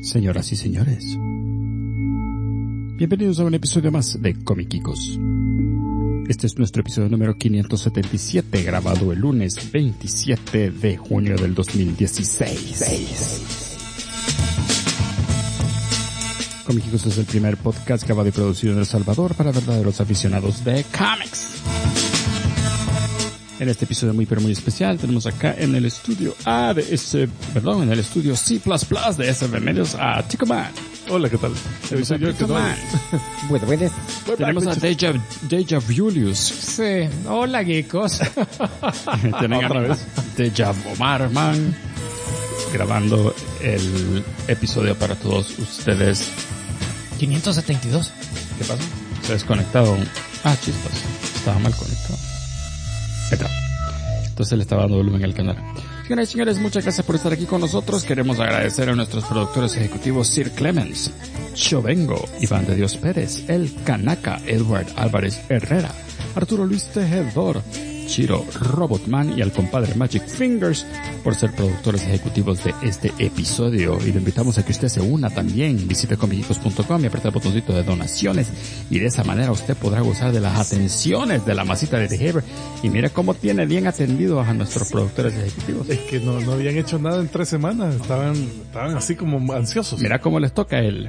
Señoras y señores, bienvenidos a un episodio más de Comiquicos. Este es nuestro episodio número 577, grabado el lunes 27 de junio del 2016. Comiquicos es el primer podcast grabado y producido en El Salvador para verdaderos aficionados de cómics. En este episodio muy pero muy especial tenemos acá en el estudio en el estudio C++ de SB Medios a Tico Man. Hola, ¿qué tal? Soy yo, Tico Man. Buenas. Tenemos a Deja Julius. Sí, hola geekos. Tienen otra vez Deja Omar Man, grabando el episodio para todos ustedes. 572. ¿Qué pasó? Se ha desconectado. Chispas. Estaba mal conectado. Entonces le estaba dando volumen al canal. Señoras y señores, muchas gracias por estar aquí con nosotros. Queremos agradecer a nuestros productores ejecutivos Sir Clemens, Chovengo, Iván de Dios Pérez, El Canaca, Edward Álvarez Herrera, Arturo Luis Tejedor, Chiro Robotman y al compadre Magic Fingers por ser productores ejecutivos de este episodio. Y lo invitamos a que usted se una también. Visite comiquicos.com y apriete el botoncito de donaciones y de esa manera usted podrá gozar de las atenciones de la masita de The Haver. Y mira cómo tiene bien atendidos a nuestros productores ejecutivos. Es que no habían hecho nada en 3 semanas. Estaban así como ansiosos. Mira cómo les toca a él.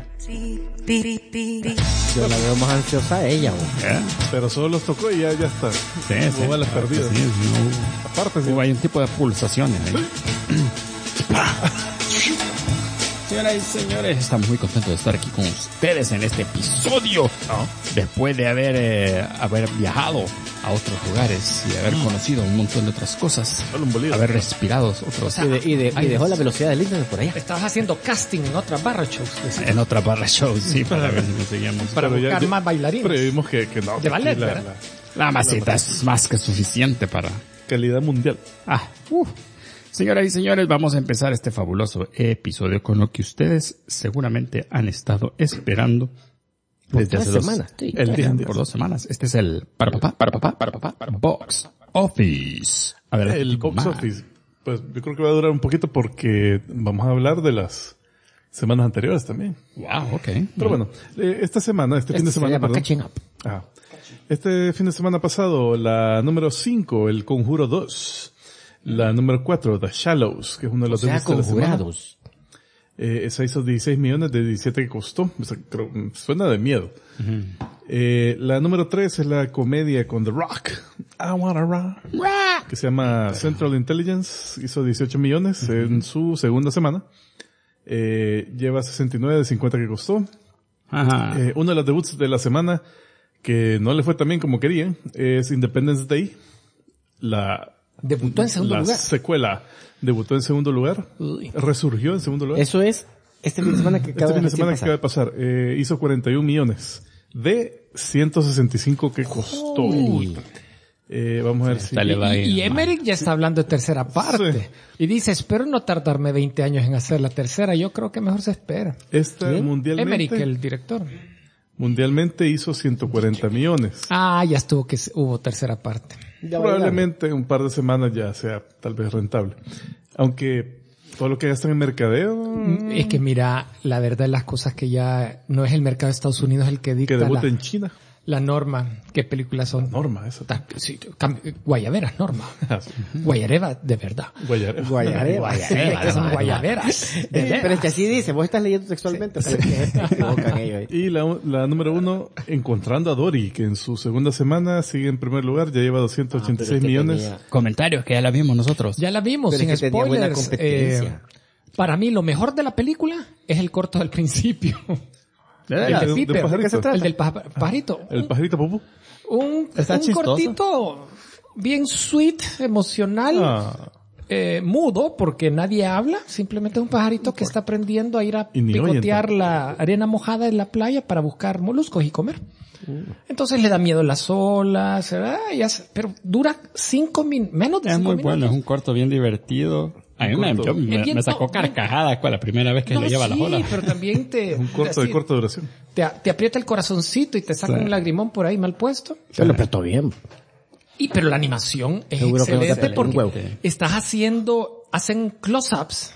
Yo la veo más ansiosa a ella. Pero solo los tocó y ya está. Sí. Hubo las perdidas. Sí, Aparte, sí. Hubo hay un tipo de pulsaciones ahí. Señoras y señores, estamos muy contentos de estar aquí con ustedes en este episodio. Después de haber viajado a otros lugares y haber conocido un montón de otras cosas. Solo un bolígrafo. Haber respirado otros. Y dejó la velocidad del internet por allá. Estabas haciendo casting en otras barra shows. En otra barra show, sí, para ver si conseguíamos. Para buscar más bailarines. Pero vimos que no. De ballet, la ¿verdad? La masita es más que suficiente para... calidad mundial. Señoras y señores, vamos a empezar este fabuloso episodio con lo que ustedes seguramente han estado esperando desde hace 2 semanas. Sí, Por 2 semanas. Este es el para papá, Box Office. A ver, El Box Office. Pues yo creo que va a durar un poquito porque vamos a hablar de las semanas anteriores también. Wow, ok. Pero bueno, esta semana, este fin de semana, perdón. Este fin de semana pasado, la número 5, El Conjuro 2. La número 4, The Shallows, que es uno de los debuts de la semana. Esa hizo 16 millones de 17 que costó. O sea, suena de miedo. La número 3 es la comedia con The Rock. I Wanna Rock. Que se llama Central Intelligence. Hizo 18 millones en su segunda semana. Lleva 69 de 50 que costó. Uno de los debuts de la semana que no le fue tan bien como querían es Independence Day. Debutó en segundo lugar. La secuela debutó en segundo lugar. Resurgió en segundo lugar. Eso es este fin de semana que acaba de pasar. Hizo 41 millones de 165 que costó. Vamos a ver si... Y Emmerich ya está hablando de tercera parte. Sí. Y dice, espero no tardarme 20 años en hacer la tercera. Yo creo que mejor se espera. Mundialmente... Emmerich, el director. Mundialmente hizo 140 millones. Ya estuvo que hubo tercera parte. Probablemente un par de semanas ya sea tal vez rentable. Aunque todo lo que gastan en mercadeo... Es que mira, la verdad de las cosas que ya no es el mercado de Estados Unidos el que dicta que debuta en China. La norma, ¿qué películas son? Norma, eso. Sí, guayaberas, norma. Guayareva, de verdad. Guayareva. Son guayaberas. Pero es que así dice, vos estás leyendo textualmente. Sí. Se equivocan ellos ahí. Y la número 1, Encontrando a Dory, que en su segunda semana sigue en primer lugar, ya lleva 286 millones. Comentarios que ya la vimos nosotros. Ya la vimos, pero sin es que spoilers. Para mí lo mejor de la película es el corto del principio. El de Piper, el del pajarito. El pajarito Popú. Un cortito bien sweet, emocional, mudo, porque nadie habla. Simplemente es un pajarito que está aprendiendo a ir a picotear la arena mojada en la playa para buscar moluscos y comer. Entonces le da miedo las olas, pero dura 5 minutos, menos de 5 minutos. Es muy bueno, es un corto bien divertido. A mí me sacó carcajadas la primera vez que le lleva las olas. Sí, pero también un corto de corta duración. Te aprieta el corazoncito y te saca un lagrimón por ahí mal puesto. Se lo apretó bien. Pero la animación es seguro excelente que no porque hacen close-ups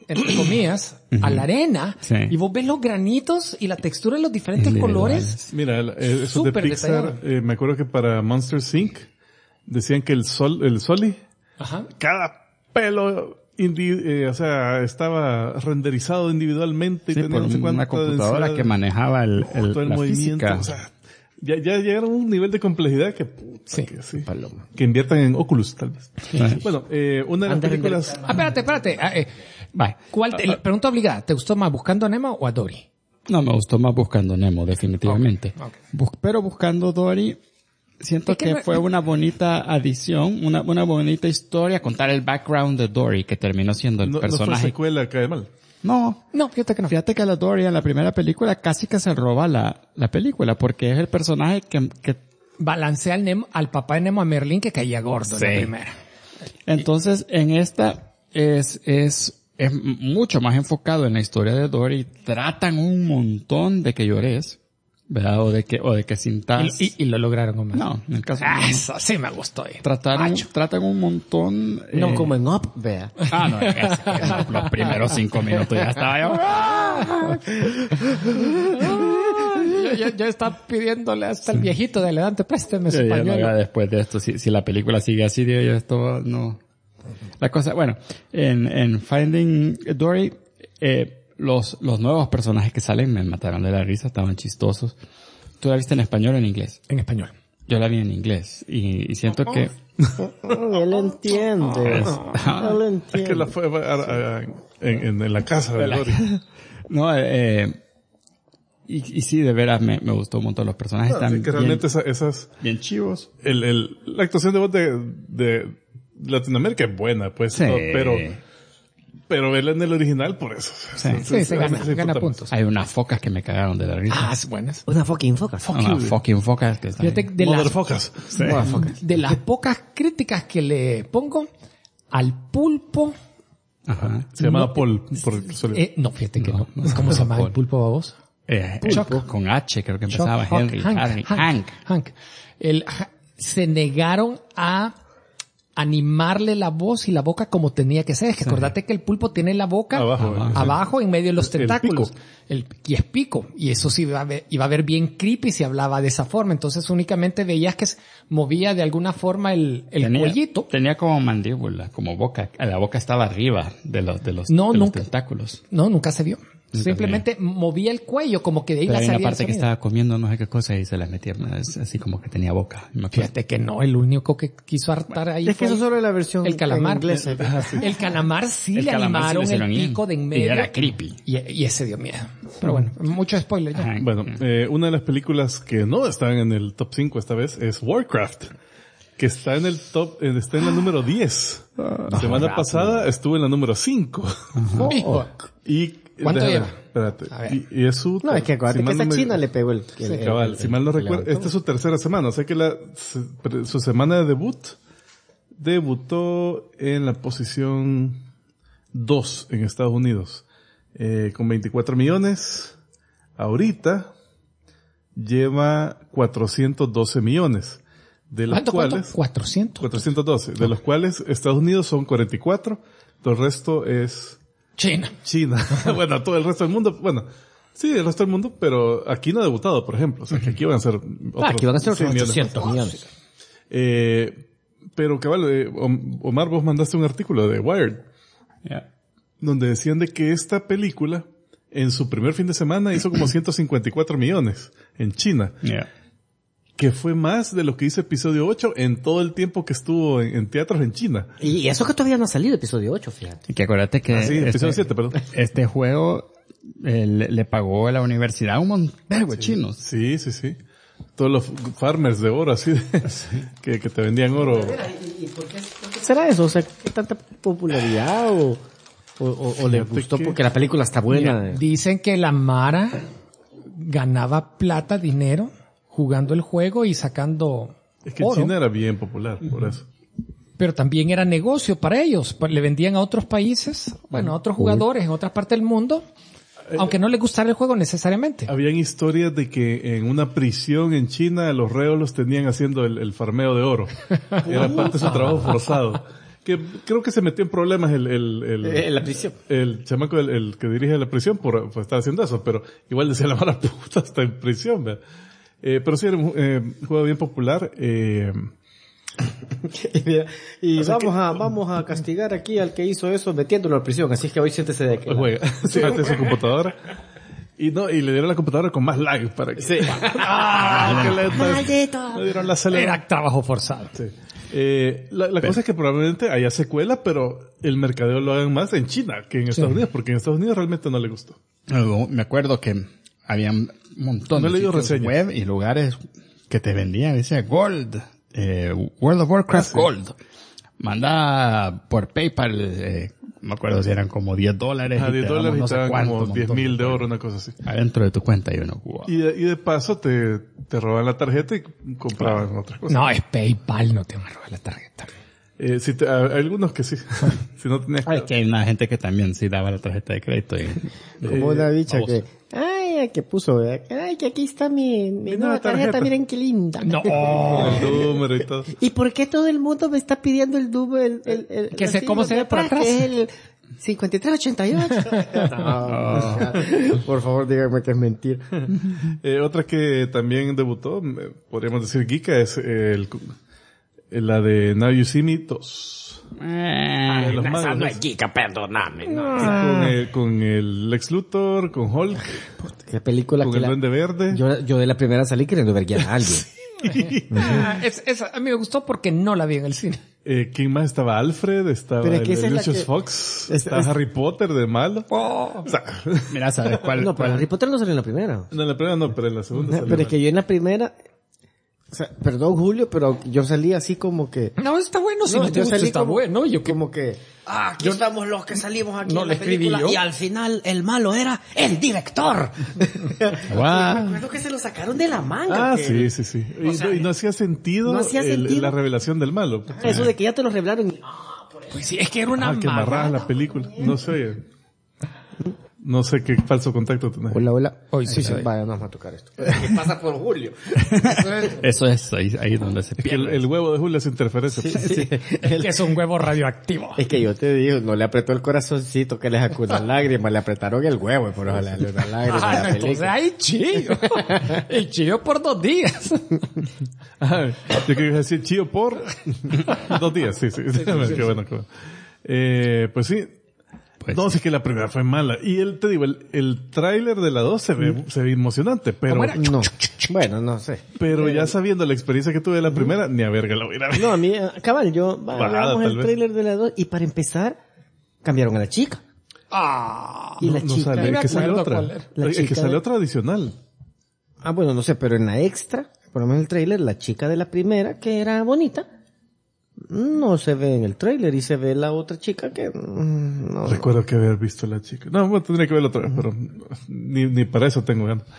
entre comillas, a la arena, y vos ves los granitos y la textura de los diferentes colores. Mira, eso de Pixar, me acuerdo que para Monsters Inc. decían que el Soli, cada pelo estaba renderizado individualmente y tenía por una computadora que manejaba todo el movimiento. Física. O sea, ya llegaron a un nivel de complejidad que que inviertan en Oculus, tal vez. Sí. Bueno, una de las películas... Espérate. Pregunta obligada. ¿Te gustó más Buscando a Nemo o a Dory? No, me gustó más Buscando a Nemo, definitivamente. Okay. Pero Buscando Dory, siento que fue una bonita adición, una bonita historia, contar el background de Dory, que terminó siendo el personaje. ¿No fue secuela cae mal? No, fíjate que no. Fíjate que la Dory en la primera película casi que se roba la película, porque es el personaje que balancea al papá de Nemo, a Merlín, que caía gordo en la primera. Entonces, en esta es mucho más enfocado en la historia de Dory. Tratan un montón de que llores, ¿verdad? O de que sintas. Y lo lograron, Omar. No, en el caso. Eso sí me gustó. Tratan un montón. No como en Up, vea. No, los primeros 5 minutos ya estaba yo estaba pidiéndole hasta el viejito de Dante, présteme su pañuelo. Después de esto, si la película sigue así, digo yo, esto no. La cosa, bueno, en Finding Dory, los nuevos personajes que salen me mataron de la risa, estaban chistosos. ¿Tú la viste en español o en inglés? En español. Yo la vi en inglés y siento que... Él entiende. Es que la fue en la casa de Dory. No, y sí, de veras me gustó un montón los personajes. Están que realmente esas bien chivos. La actuación de voz de Latinoamérica es buena, pues. Sí. No, pero verla en el original, por eso. Se gana puntos. Hay unas focas que me cagaron de la risa. Buenas. Una fucking foca. Fucking focas que están. Fíjate, de las pocas críticas que le pongo al pulpo. Se llamaba Paul. No, fíjate que no. ¿Cómo se llama el pulpo, babos? Chuck. Con H, creo que empezaba. Hank. Se negaron a animarle la voz y la boca como tenía que ser. Es que acordate que el pulpo tiene la boca abajo en medio de los tentáculos. Y es pico. Y eso sí iba a ver bien creepy si hablaba de esa forma. Entonces únicamente veías que movía de alguna forma el cuellito. Tenía como mandíbula, como boca. La boca estaba arriba de los tentáculos. No, nunca se vio. Simplemente movía el cuello, como que de ahí la salía. Hay una parte que estaba comiendo no sé qué cosa y se la metía, así como que tenía boca. Fíjate que no, el único que quiso hartar ahí es que eso solo es la versión el calamar. En inglés. El calamar sí le animaron el pico de en medio. Y era creepy. Y ese dio miedo. Pero bueno, mucho spoiler ya. Bueno, una de las películas que no están en el top 5 esta vez es Warcraft, que está en el top, está en la número 10. La semana pasada estuvo en la número 5. ¿Cuánto lleva? Espérate. Y es su... No, es que acuérdate que esta China le pegó cabal, si mal no recuerdo, esta es su tercera semana. O sea que su semana de debutó en la posición 2 en Estados Unidos. Con 24 millones. Ahorita lleva 412 millones. De los cuales... 400. 412. De los cuales Estados Unidos son 44. Todo el resto es... China. Bueno, todo el resto del mundo, sí, el resto del mundo, pero aquí no ha debutado, por ejemplo. O sea, que aquí van a ser aquí van a ser 800 millones. Pero cabal, Omar, vos mandaste un artículo de Wired, donde decían de que esta película, en su primer fin de semana, hizo como 154 millones en China. Que fue más de lo que hizo episodio 8 en todo el tiempo que estuvo en teatros en China. Y eso que todavía no ha salido episodio 8, fíjate. Y que acuérdate que... episodio 7, perdón. Este juego le pagó a la universidad un montón de chinos. Sí. Todos los farmers de oro, así, que te vendían oro. ¿Y por qué será eso? O sea, ¿qué tanta popularidad o le gustó porque la película está buena? Dicen que la Mara ganaba plata, dinero, jugando el juego y sacando Es que oro. China era bien popular, por eso. Pero también era negocio para ellos. Le vendían a otros países, a otros jugadores en otras partes del mundo, aunque no les gustara el juego necesariamente. Habían historias de que en una prisión en China los reos los tenían haciendo el farmeo de oro. Era parte de su trabajo forzado. Que creo que se metió en problemas la prisión. El chamaco, el que dirige la prisión por estar haciendo eso, pero igual decía la mala puta hasta en prisión, ¿verdad? Pero sí era un juego bien popular. Y vamos a castigar aquí al que hizo eso metiéndolo a la prisión, así que hoy siéntese de que juega. Siéntate su computadora. Y le dieron la computadora con más lag para que... Sí. ¡Qué lento! ¡Maldito! Le dieron la Era trabajo forzado. Sí. La cosa es que probablemente haya secuela, pero el mercadeo lo hagan más en China que en Estados Unidos, porque en Estados Unidos realmente no le gustó. Me acuerdo que había un montón de sitios web y lugares que te vendían, decía Gold, World of Warcraft Gold. Manda por PayPal, me acuerdo si eran como $10. $10 y te daban como 10,000 de oro, una cosa así. Adentro de tu cuenta y uno, wow. Y de paso te roban la tarjeta y compraban otras cosas. No, es PayPal, no te van a robar la tarjeta. Sí, hay algunos que sí. Si no tenías que hay una gente que también sí daba la tarjeta de crédito. Como una bicha que puso, que aquí está mi nueva tarjeta, miren qué linda. No. El número y todo. ¿Y por qué todo el mundo me está pidiendo el número? ¿Cómo se ve por atrás? Que es el 5388. No, por favor, dígame que es mentira. Otra que también debutó, podríamos decir Geeka, es la de Now You See Me 2. Los magos. No es Geeka, perdóname. Con el Lex Luthor, con Hulk. Qué película con el Duende Verde. Yo de la primera salí queriendo ver a alguien. A mí me gustó porque no la vi en el cine. ¿Quién más estaba? Alfred, estaba Lucius Fox, estaba Harry Potter de malo. Oh. O sea, mira, ¿sabes cuál? No, pero Harry Potter no salió en la primera. No, en la primera no, pero en la segunda salió. Pero es que yo en la primera... O sea, perdón, Julio, pero yo salí así como que... No, está bueno, si no te gusta, está bueno. Yo como que... aquí estamos los que salimos aquí en la película y al final el malo era el director. Wow. Me acuerdo que se lo sacaron de la manga. Sí. Y no hacía sentido, la revelación del malo. Eso de que ya te lo revelaron. Pues sí, es que era una que amarraba la película. No sé qué falso contacto tenés. Hola. Hoy sí. Vaya, no vamos a tocar esto. ¿Qué pasa por Julio? Eso es ahí donde se pierde. El huevo de Julio es interferencia. Sí. Que es un huevo radioactivo. Es que yo te digo, no le apretó el corazoncito que le sacó una lágrima, le apretaron el huevo, pero ojalá le dio una lágrima. Entonces ahí chillo. Y chillo por 2 días. Yo quería decir chillo por 2 días, sí. Qué bueno. Pues sí. No, sí que la primera fue mala. Y te digo, el tráiler de la 2 se ve emocionante, pero... No. Bueno, no sé. Pero ya sabiendo la experiencia que tuve de la primera, ni a verga la hubiera visto. No, a mí, cabal, veamos el tráiler de la 2 y para empezar, cambiaron a la chica. Y la chica... No sale, que sale otra. Que sale otra adicional. Bueno, no sé, pero en la extra, por lo menos el tráiler, la chica de la primera, que era bonita, no se ve en el tráiler y se ve la otra chica que no recuerdo que haber visto la chica. No, bueno, tendría que verla otra vez, pero ni para eso tengo ganas.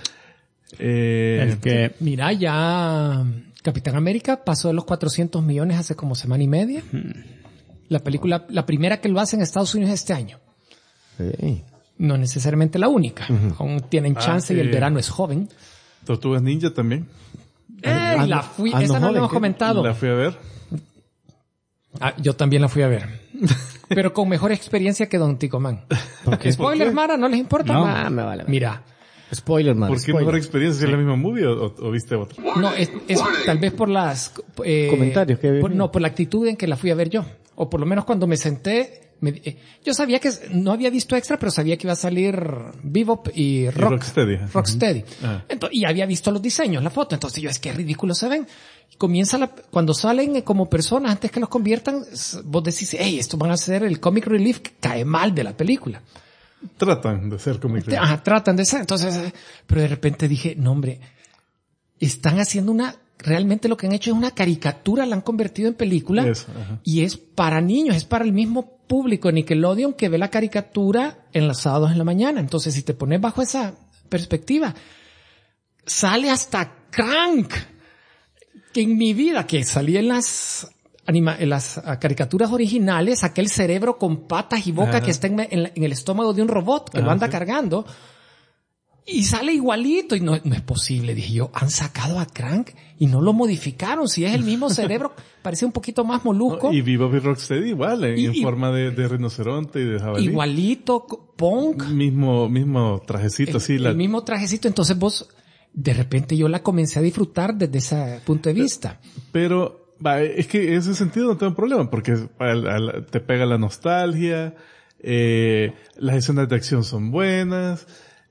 Mira, ya Capitán América pasó de los 400 millones hace como semana y media. La película, la primera que lo hace en Estados Unidos este año. Sí. No necesariamente la única. Aún tienen chance y el verano es joven. Tortugas Ninja también. Esa no la hemos comentado. La fui a ver. Yo también la fui a ver. Pero con mejor experiencia que Don Ticomán. Spoiler, Mara, ¿no les importa? No, me vale. Mira. Spoiler, Mara. ¿Por qué mejor experiencia? ¿Es la misma movie o viste otra? No, es tal vez por las... comentarios que por la actitud en que la fui a ver yo. O por lo menos cuando me senté... yo sabía que no había visto extra, pero sabía que iba a salir Bebop y Rocksteady. Y había visto los diseños, la foto. Entonces yo, es que ridículos se ven. Y cuando salen como personas, antes que los conviertan, vos decís, esto van a ser el comic relief que cae mal de la película. Tratan de ser comic relief. Tratan de ser. Entonces, pero de repente dije, no hombre, están haciendo realmente lo que han hecho es una caricatura, la han convertido en película. Y es para niños, es para el mismo público Nickelodeon que ve la caricatura en los sábados en la mañana. Entonces, si te pones bajo esa perspectiva, sale hasta Crank, que en mi vida, que salí en las caricaturas originales, aquel cerebro con patas y boca que está en el estómago de un robot que lo anda cargando. Y sale igualito, y no es posible. Dije yo, han sacado a Krang y no lo modificaron. Si es el mismo cerebro, parece un poquito más molusco. No, y Bebop y Rocksteady igual, en forma de rinoceronte y de jabalí. Igualito, Punk. Mismo trajecito, así. El mismo trajecito, entonces vos, de repente yo la comencé a disfrutar desde ese punto de vista. Pero, es que en ese sentido no tengo problema, porque te pega la nostalgia, las escenas de acción son buenas,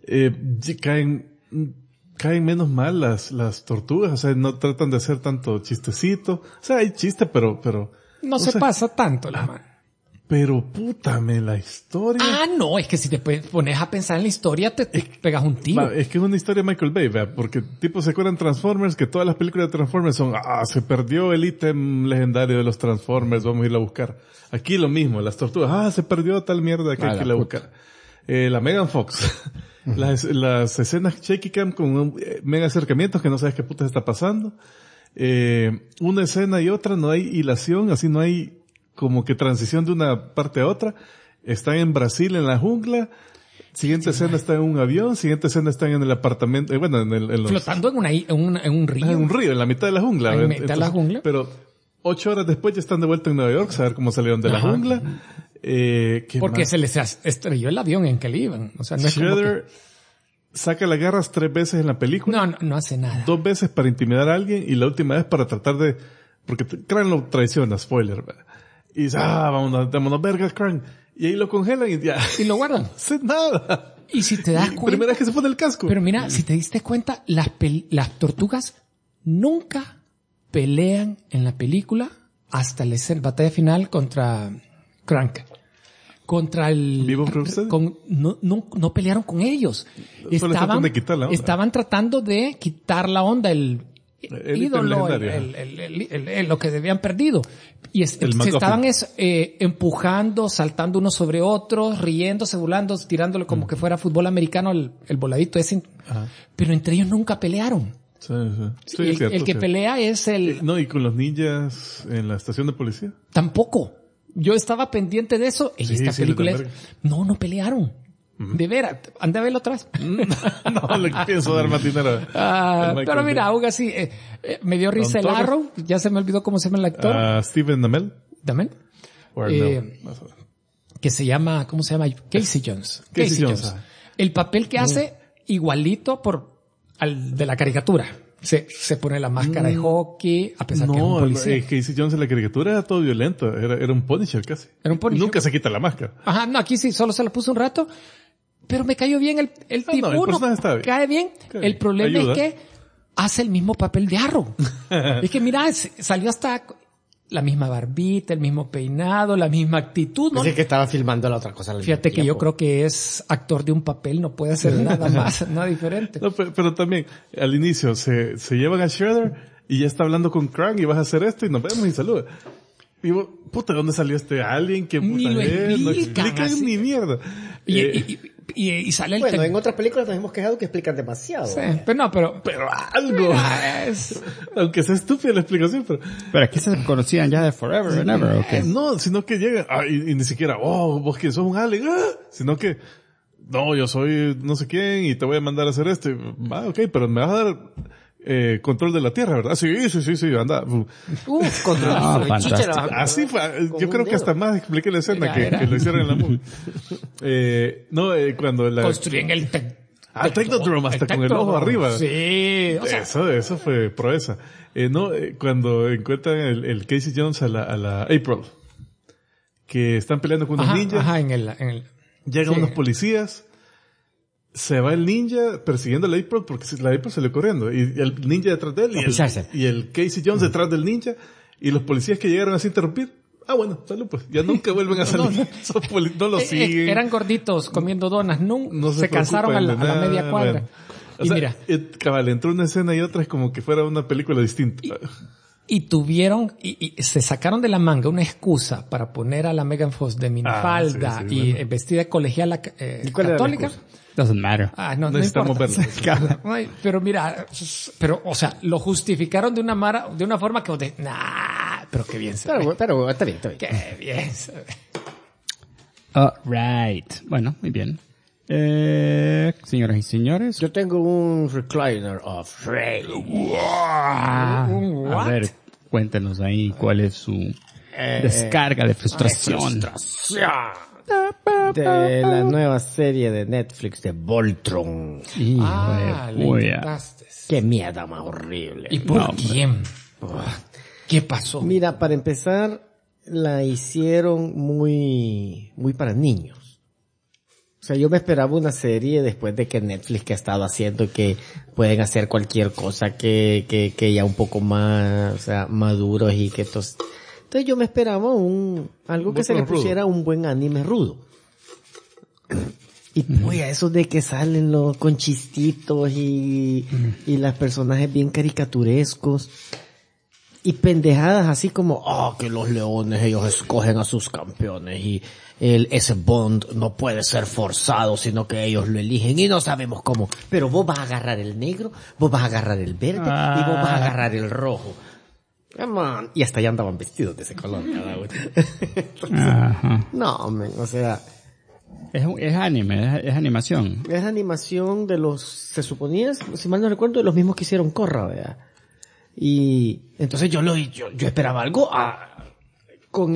caen menos mal las tortugas, o sea, no tratan de hacer tanto chistecito, o sea, hay chiste, pero no se pasa tanto la mano. Pero pútame la historia. No, es que si te pones a pensar en la historia te pegas un tiro. Es que es una historia de Michael Bay, ¿verdad? Porque tipo se acuerdan Transformers, que todas las películas de Transformers son, se perdió el ítem legendario de los Transformers, vamos a irlo a buscar. Aquí lo mismo, las tortugas, se perdió tal mierda que hay que ir a buscar. La Megan Fox. Las escenas shaky cam con mega acercamientos que no sabes qué puta está pasando. Una escena y otra, no hay hilación, así no hay como que transición de una parte a otra. Están en Brasil, en la jungla. Siguiente escena está en un avión. Siguiente esona están en el apartamento, flotando en un río. En un río, en la mitad de la jungla. En mitad de la jungla. Pero 8 horas después ya están de vuelta en Nueva York, saber cómo salieron de la jungla. Porque se les estrelló el avión en que le iban. O sea, no es Shredder saca las garras 3 veces en la película. No hace nada. 2 veces para intimidar a alguien y la última vez para tratar de, porque Krang lo traiciona, spoiler, ¿verdad? Y dice, vámonos vergas, Krang. Y ahí lo congelan y ya. Y lo guardan. No hace nada. Y si te das cuenta. Primera vez que se pone el casco. Pero mira, si te diste cuenta, las tortugas nunca pelean en la película hasta la batalla final contra Krang. Contra el... No pelearon con ellos. Estaban tratando de quitar la onda, el ídolo, lo que habían perdido. Y se estaban empujando, saltando unos sobre otros, riéndose, burlando, tirándole como que fuera fútbol americano, el voladito ese. Ajá. Pero entre ellos nunca pelearon. Sí, el que pelea es el... No, y con los ninjas en la estación de policía. Tampoco. Yo estaba pendiente de eso. En esta película no pelearon. De veras, ande a verlo otra vez. No le pienso dar matinero. Pero mira, aún así, me dio risa el Arrow. Ya se me olvidó cómo se llama el actor. Stephen Amell. Que se llama, ¿cómo se llama? Casey Jones. Casey Jones. El papel que hace igualito al de la caricatura. Se pone la máscara de hockey, a pesar que es un policía. Casey Jones en la caricatura era todo violento. Era un Punisher casi. Era un Punisher. Nunca se quita la máscara. Ajá, no, aquí sí, solo se la puso un rato. Pero me cayó bien el tipo. Cae bien. El problema es que hace el mismo papel de Arrow. Es que mira, salió hasta la misma barbita, el mismo peinado, la misma actitud. ¿No? Es que estaba filmando la otra cosa. Fíjate que yo creo que es actor de un papel, no puede hacer nada más, nada diferente. No, pero también, al inicio, se llevan a Shredder y ya está hablando con Krang y vas a hacer esto y nos vemos y saluda. Digo, puta, ¿dónde salió este alien? ¿Qué puta es? No explican ni mierda. Y sale el... Bueno, en otras películas nos hemos quejado que explican demasiado. Sí, pero algo. Aunque sea estúpida la explicación, pero aquí se conocían ya de forever and ever, ¿ok? No, sino que llegan, y ni siquiera, vos que sos un alien, sino que, no, yo soy no sé quién y te voy a mandar a hacer esto. Ok, pero me vas a dar control de la Tierra, ¿verdad? Sí, anda. Control de fantástico. Así fue. Yo creo que hasta más expliqué la escena que lo hicieron en la movie. Cuando construyen el Technodrome hasta con el ojo arriba. Sí. O sea, eso fue proeza. Cuando encuentran el Casey Jones a la April, que están peleando con unos ninjas. Ajá, llegan unos policías. Se va el ninja persiguiendo a la April porque la April salió corriendo y el ninja detrás de él y el Casey Jones detrás del ninja y los policías que llegaron así a interrumpir. Bueno, salud pues. Ya nunca vuelven a salir. No lo siguen. Eran gorditos comiendo donas. No se cansaron a la media cuadra. Bueno. Mira. Cabal, entró una escena y otra es como que fuera una película distinta. Y tuvieron, y se sacaron de la manga una excusa para poner a la Megan Fox de minifalda vestida de colegiala católica. Doesn't matter. No necesitamos verlo. Pero mira, o sea, lo justificaron de una forma que pero qué bien se ve. Pero está bien. Qué bien se ve. Right. Bueno, muy bien. Señoras y señores. Yo tengo un recliner of Frey. A ver, cuéntenos ahí cuál es su descarga de frustración. De la nueva serie de Netflix de Voltron. Qué mierda más horrible. ¿Y por quién? ¿Qué pasó? Mira, para empezar, la hicieron muy para niños. O sea, yo me esperaba una serie después de que Netflix que ha estado haciendo que pueden hacer cualquier cosa que ya un poco más, o sea, maduros y que entonces yo me esperaba algo que se le pusiera un buen anime rudo. Y pues eso de que salen con chistitos y los personajes bien caricaturescos y pendejadas así como, que los leones ellos escogen a sus campeones y ese bond no puede ser forzado sino que ellos lo eligen y no sabemos cómo, pero vos vas a agarrar el negro, vos vas a agarrar el verde y vos vas a agarrar el rojo. Y hasta ya andaban vestidos de ese color cada uno. No, o sea, es anime, es animación. Es animación de se suponía, si mal no recuerdo, de los mismos que hicieron Korra, ¿verdad? Y entonces yo esperaba algo con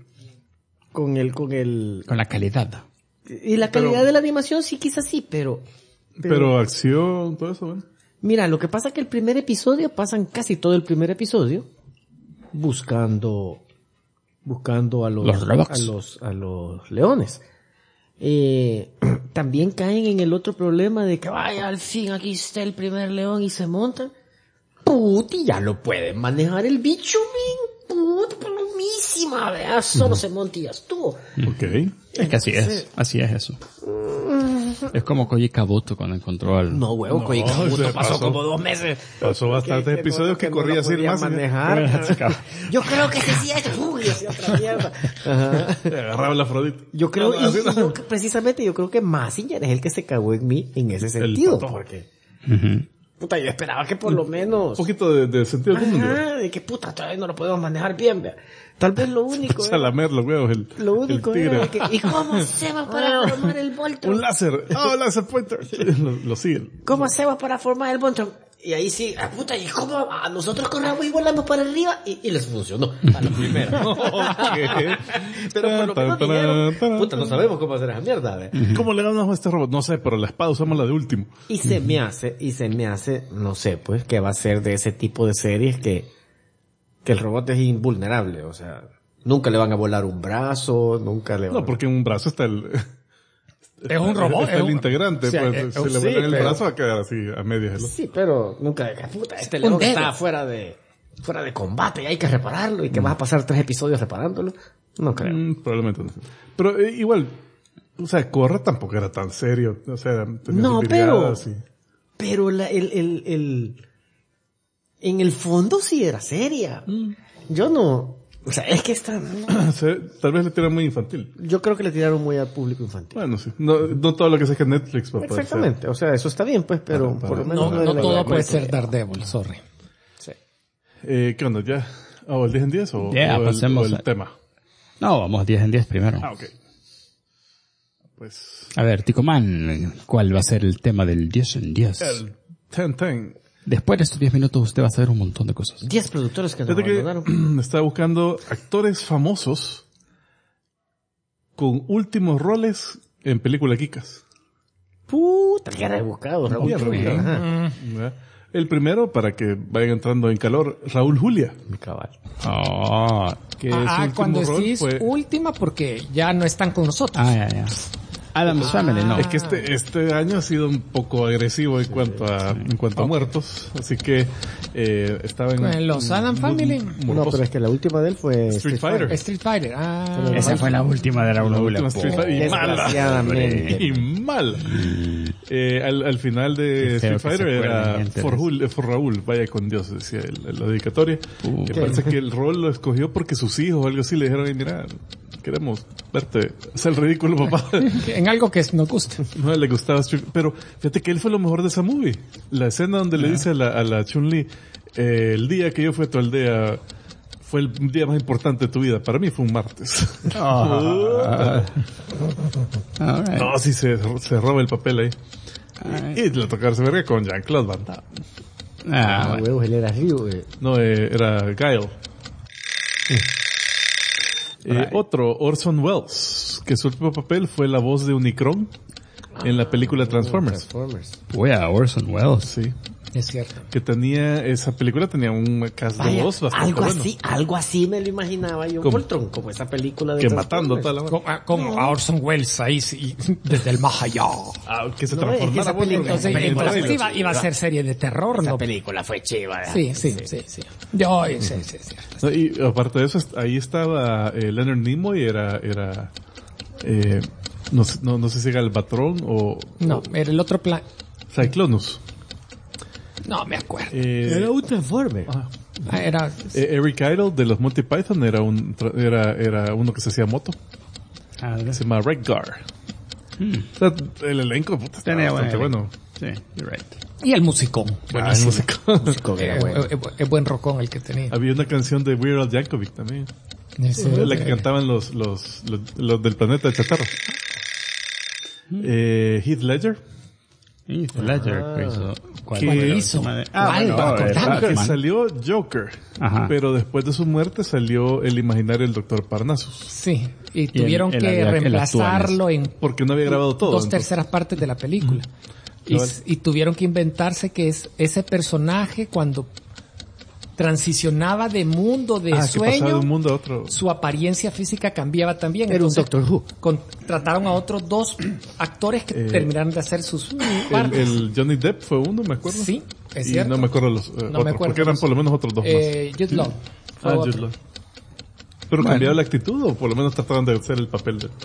la calidad. Y la calidad de la animación sí, quizás sí, pero acción, todo eso, ¿ven? Mira, lo que pasa es que el primer episodio, pasan casi todo el primer episodio buscando a los leones. También caen en el otro problema de que vaya, al fin aquí está el primer león y se montan. Puti, ya lo pueden manejar el bicho bien, palomísima, ¿verdad? Solo se monta y ya estuvo. Okay. Es que así es eso. Es como Koji Kabuto cuando encontró al... No, huevo, Koji Kabuto pasó como 2 meses. Pasó bastantes episodios que corría así más. Manejar. Yo creo que se hacía esto, y hacía otra mierda. Agarraba la Afrodita. Yo creo, precisamente yo creo que Mazinger es el que se cagó en mí en ese sentido. Porque... Puta, yo esperaba que por lo menos... Un poquito de sentido común. De que puta, todavía no lo podemos manejar bien, vea. Tal vez lo único es... lamer los huevos, lo único era que... ¿Y cómo se va para formar el Voltron? Un láser. Láser pointer. Lo siguen. ¿Cómo se va para formar el Voltron? Y ahí sí, puta, ¿y cómo? Nosotros corremos y volamos para arriba y les funcionó. A la primera. Pero por lo menos dijeron, puta, no sabemos cómo hacer esa mierda, ¿ve? ¿Cómo le ganamos a este robot? No sé, pero la espada usamos la de último. Y se me hace, no sé, pues, que va a ser de ese tipo de series que el robot es invulnerable, o sea, nunca le van a volar un brazo, nunca le van No, porque en un brazo está el... Es un robot. Es el integrante, o sea, pues, si le vuelan el brazo va a quedar así, a medias. Sí, pero nunca, puta, este león está fuera de combate y hay que repararlo y que vas a pasar 3 episodios reparándolo. No creo. Probablemente no. Pero igual, o sea, Korra tampoco era tan serio, o sea, no, pero en el fondo sí era seria. Yo no... O sea, es que está... Tal vez le tiraron muy infantil. Yo creo que le tiraron muy al público infantil. Bueno, sí. No todo lo que saque Netflix va a poder Exactamente. ser. O sea, eso está bien, pues, pero por lo menos... No todo puede ser Daredevil, sorry. Sí. ¿Qué onda? ¿Ya? ¿El 10 en 10 o pasemos el tema? No, vamos 10 en 10 primero. Ok. Pues... A ver, Ticoman, ¿cuál va a ser el tema del 10 en 10? El 10-10. Después de estos 10 minutos usted va a saber un montón de cosas. 10 productores que nos abandonaron. Estaba buscando actores famosos con últimos roles en película Kikas. Puta, que rebuscado, Raúl. El primero, para que vayan entrando en calor, Raúl Julia. Mi cabal. Que su cuando rol decís última porque ya no están con nosotros. Ya. Addams Family, no. Es que este año ha sido un poco agresivo en cuanto a muertos, así que estaba en los Addams Family. No, pero es que la última de él fue Street Fighter. Esa fue la última de Raúl Julia. Y mala. Al final de Street Fighter era for Raúl, vaya con Dios, decía la dedicatoria. Que parece que el rol lo escogió porque sus hijos o algo así le dijeron, mira, queremos verte hacer el ridículo, papá. En algo que nos gusta. No le gustaba Street, pero fíjate que él fue lo mejor de esa movie. La escena donde le dice a la Chun-Li, el día que yo fui a tu aldea fue el día más importante de tu vida. Para mí fue un martes. Right. No, sí se roba el papel ahí. Y le tocarse verga con Jean-Claude Van Damme. Huevos, él era Ryu. No, era Guile. Otro, Orson Welles, que su último papel fue la voz de Unicron en la película Transformers. Orson Welles. Sí. Es cierto. Que esa película tenía un cast de voz bastante bueno. Algo así me lo imaginaba yo, Voltron, como esa película de que matando toda la como a Orson Welles ahí, sí, desde el más allá. Que se transformara. Entonces iba a ser serie de terror, ¿no? La película fue chiva. Sí. Sí. Y aparte de eso, ahí estaba Leonard Nimoy, era no sé si era Galvatron o... No, era el otro plan. Cyclonus. No me acuerdo. Era un Transformer. Era... Eric Idle de los Monty Python era uno que se hacía moto. Se llama Redgar. O sea, el elenco tenía bastante bueno. Sí, you're right. Y el musicón. Buenísimo. El musicón era bueno. Es buen rockón el que tenía. Había una canción de Weird Al Yankovic también. La que cantaban los del planeta de Chatarra. Heath Ledger. ¿Cuál hizo? Que salió Joker. Ajá. Pero después de su muerte salió el imaginario del Dr. Parnassus. Sí. Y tuvieron que reemplazarlo porque no había grabado todo. 2/3 partes de la película. Y tuvieron que inventarse que ese personaje cuando transicionaba de mundo de sueño, de un mundo a otro. Su apariencia física cambiaba también. Era un Doctor Who. Contrataron a otros 2 actores que terminaron de hacer sus partes. El Johnny Depp fue uno, me acuerdo. Sí, es cierto. Y no me acuerdo los otros, porque eran por lo menos otros 2 más. Jude Law. Jude Law. Pero cambiaba la actitud, o por lo menos trataban de hacer el papel de...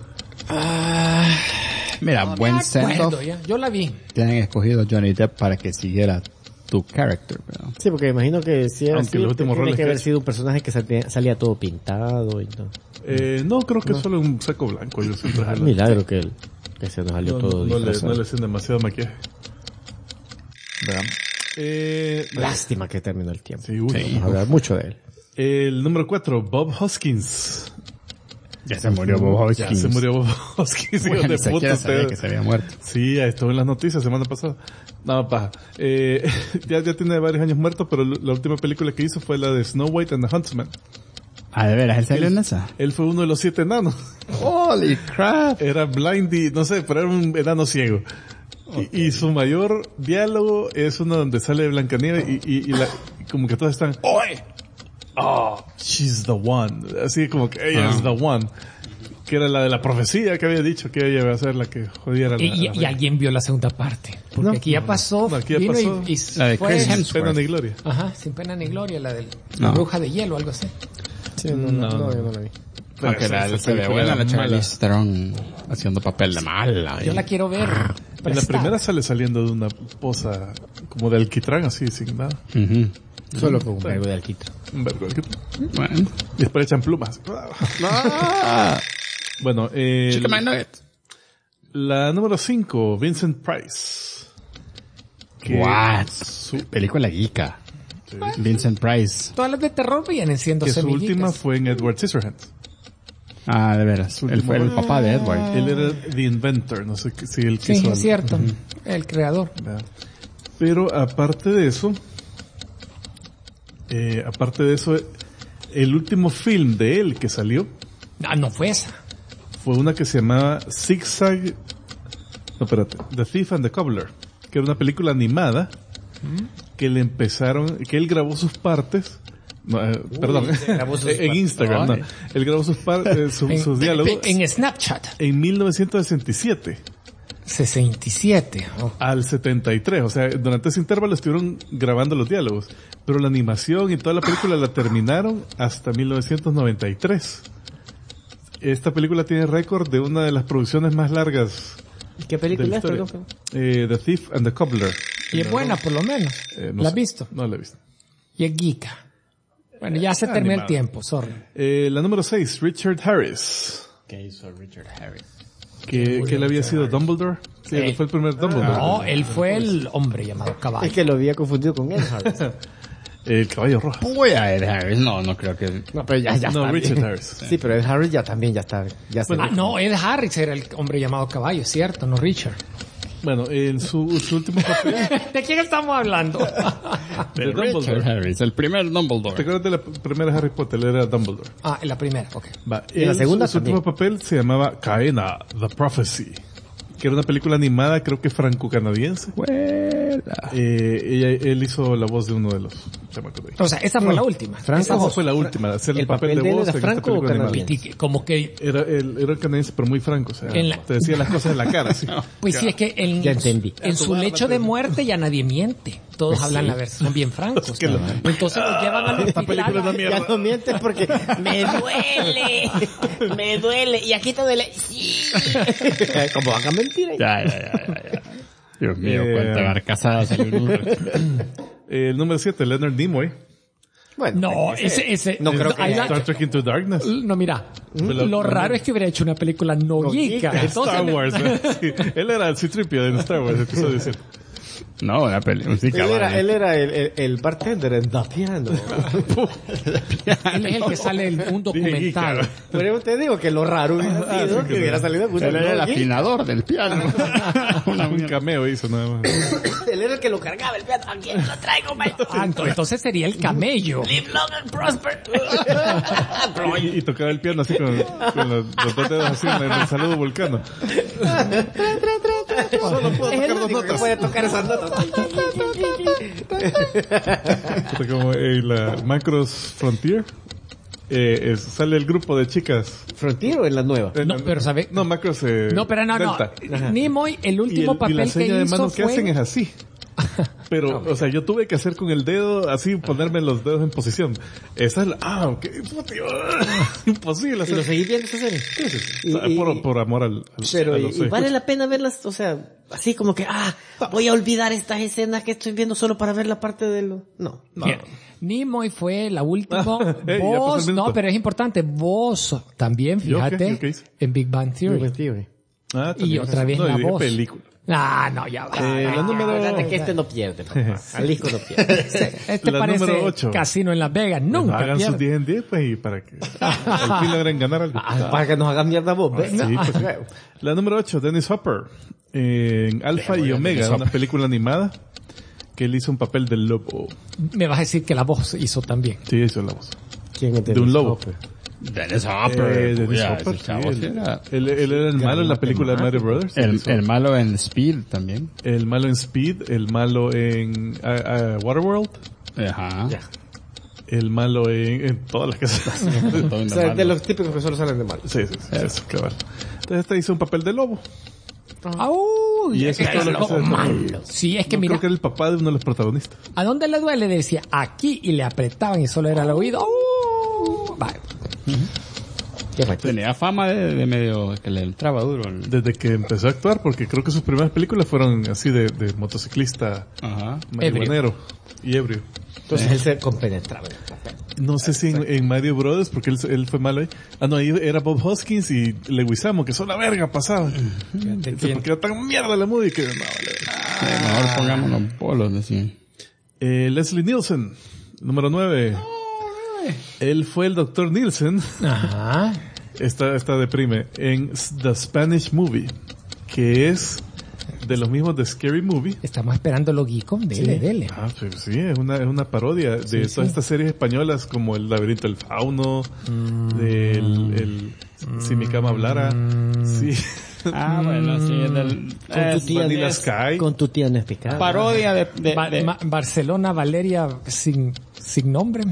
Mira, buen send-off. Yo la vi. Tienen escogido a Johnny Depp para que siguiera tu character, pero... Sí, porque imagino que si era así, tiene que haber sido un personaje que salía todo pintado y todo. No, creo que solo un saco blanco. Yo siempre milagro que se nos salió todo. No le hacen demasiado maquillaje. Lástima que terminó el tiempo. Sí, vamos a hablar mucho de él. El número 4, Bob Hoskins. Ya se murió Bob Hoskins. Ya se murió Bob Hoskins. Bueno, ni siquiera sabía que se había muerto. Sí, estuvo en las noticias semana pasada. No, paja. Ya tiene varios años muerto, pero la última película que hizo fue la de Snow White and the Huntsman. ¿De veras? ¿Él salió en esa? Él fue uno de los 7 enanos. ¡Holy crap! Era blindy, no sé, pero era un enano ciego. Okay. Y su mayor diálogo es uno donde sale Blancanieves y como que todos están... ¡Oye! Oh, she's the one. Así como que ella es the one. Que era la de la profecía que había dicho que ella iba a ser la que jodiera y alguien vio la segunda parte. Porque aquí ya pasó. Aquí ya pasó. Y la de Chris Hemsworth. Sin pena ni gloria. Ajá, sin pena ni gloria. La de la bruja de hielo, algo así. Sí, yo no la vi. Aunque se ve buena la Charlize Theron haciendo papel de mala. Yo la quiero ver. En la primera sale saliendo de una poza como de alquitrán, así, sin nada. Solo con un vergo de alquitrán. Un vergo de alquitrán. Bueno. Y después echan plumas. Bueno, la número 5, Vincent Price. What? Película geeka. Sí. Vincent Price. Todas las de terror vienen siendo que su última fue en Edward Scissorhands. De veras. Él fue el papá de Edward. Él era The Inventor, no sé si él quiso. Sí, es cierto. El creador. Pero aparte de eso, el último film de él que salió. No fue esa. Fue una que se llamaba Zigzag. No, espérate. The Thief and the Cobbler. Que era una película animada. Que él grabó sus partes. Perdón. En Instagram, no. Él grabó sus diálogos. En Snapchat. En 1967. 67. Al 73. O sea, durante ese intervalo estuvieron grabando los diálogos. Pero la animación y toda la película la terminaron hasta 1993. Esta película tiene récord de una de las producciones más largas. ¿Qué película es? The Thief and the Cobbler. Y es buena, por lo menos. ¿La has visto? No la he visto. Y es geeka. Bueno, ya se terminó el tiempo, sorry. La número 6, Richard Harris. ¿Qué hizo Richard Harris? Que él había sido Dumbledore. Sí, él fue el primer Dumbledore. No, él fue el hombre llamado Caballo. Es que lo había confundido con él, Harris. El caballo rojo. Uy, a Ed Harris, no creo que... No, pero ya No, está Richard bien. Harris. Sí, pero Ed Harris ya está. No, Ed Harris era el hombre llamado caballo, cierto, no Richard. Bueno, en su último papel... ¿De quién estamos hablando? de Richard Dumbledore. Harris, el primer Dumbledore. ¿Te acuerdas de la primera Harry Potter? Él era Dumbledore. En la primera, ok. Va, Y la segunda su último papel se llamaba Kaena, The Prophecy, que era una película animada, creo que franco-canadiense. Él hizo la voz de uno de los chamacos. O sea, esa fue la última. Esa fue la última, hacer el papel de voz era en franco esta o película canadiense. animada. Como que... Era canadiense, pero muy franco, o sea, te decía las cosas en la cara, sí. Pues sí, es que Ya entendí. en su lecho de muerte ya nadie miente. Todos hablan la verdad, son bien francos. Entonces los llevan al Esta película es una hospital. mierda. Ya no mientes porque me duele. Y aquí te duele. Sí. Como van a mentir ahí. Ya. Dios mío, cuánta barcazada salió en un... El número 7, Leonard Nimoy. Bueno, No, ese. No creo que ahí la- Star Trek Into Darkness. No, mira. Lo raro es que hubiera hecho una película no geeka. geeka. Entonces, Star Wars. Sí, él era el C-3PO en Star Wars, episodio 7. No, una película. Sí, él era el bartender en The Piano. él es el que sale en un documental. Por eso te digo que lo raro hubiera sido que hubiera salido Él era el afinador del piano. Un cameo hizo nada más. Él era el que lo cargaba el piano. Aquí lo traigo, maestro. Entonces sería el camello. Live long and prosper. Y tocaba el piano así con los dos dedos así en el saludo vulcano. Solo puedo Es el tocar dos único que notas. puede tocar esas notas. Como en la Macross Frontier. Sale el grupo de chicas. ¿Frontier o en la nueva? No, pero ¿sabe? No, Macross No, pero no. Delta. Nimoy, el último y papel la que seña de hizo mano que fue... hacen es así. Pero, o sea, yo tuve que hacer con el dedo, así, ponerme los dedos en posición. Esa es la... ok, imposible ¿Y hacer. lo seguís viendo esa serie? Por amor al Pero, a y los vale efectos. la pena verlas, o sea, así como que, voy a olvidar estas escenas que estoy viendo solo para ver la parte de lo... No. Mira, Nimoy fue la última ya pasó voz, el minuto. no, pero es importante, voz también, ¿Yo qué? fíjate, ¿Yo qué hice? en Big Bang Theory. También. Y otra vez no, la yo dije voz. película. No, ya va. La número... Acuérdate que este no pierde, papá. Alisco no pierde. Este la parece número 8. Casino en Las Vegas, nunca Hagan sus pierde. 10 en 10, pues, y para que al fin logren ganar algo. Para que nos hagan mierda vos, ¿ves? Sí, pues. La número 8, Dennis Hopper. En Alpha y Omega, una película animada que él hizo un papel del lobo. Me vas a decir que la voz hizo también. Sí, hizo la voz. ¿Quién es De un lobo. Dennis Hopper. Dennis Ya, Hopper, ese chavo sí, sí era- él era el malo en la película de Mario Brothers. El malo en Speed también. El malo en Speed, el malo en Waterworld, Ajá. el malo en todas las cosas. O sea, de los típicos que solo salen de mal. Sí, eso, cabal. Entonces este hizo un papel de lobo. Y eso es todo lo que se malo. Sí, es que No, mira, creo que era el papá de uno de los protagonistas. ¿a dónde le duele? Decía aquí y le apretaban y solo era el oído. Vale. ¿Qué fue? Tenía fama de medio que le entraba duro. Desde que empezó a actuar, porque creo que sus primeras películas fueron así de motociclista, Ajá. marihuanero y ebrio. Entonces él se compenetraba en el papel. No sé si en Mario Brothers, porque él fue malo ahí. No, ahí era Bob Hoskins y Leguizamo, que son la verga pasaban. Porque era tan mierda la movie que no, vale. Mejor pongámonos bolos, decían. Leslie Nielsen, número 9. Él fue el Dr. Nielsen. Ajá. Está deprime. En The Spanish Movie, que es de los mismos de Scary Movie. Estamos esperando lo geeko. Dele. Ah, sí, es una parodia de todas estas series españolas como El laberinto del fauno, del Si mi cama hablara. Sí. Bueno, sí, Con tu tía Vanilla Sky. Con tu tía Nespicada. parodia de Barcelona, Valeria, sin nombre.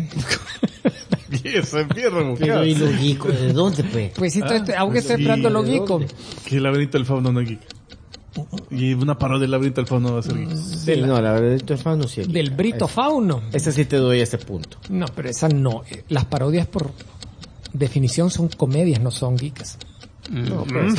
Y eso es bien Pero rebuscado. y lo geeko, ¿de dónde, pues? Pues sí, aunque estoy esperando lo ¿de geeko. dónde? Que El laberinto del fauno no es geek. Y una parodia del laberinto del fauno va a ser geek. Sí, no, la verdad, esto es fauno sí. Del Brito Fauno. Ese sí te doy ese punto. No, pero esa no. Las parodias por definición son comedias, no son geeks. No, pero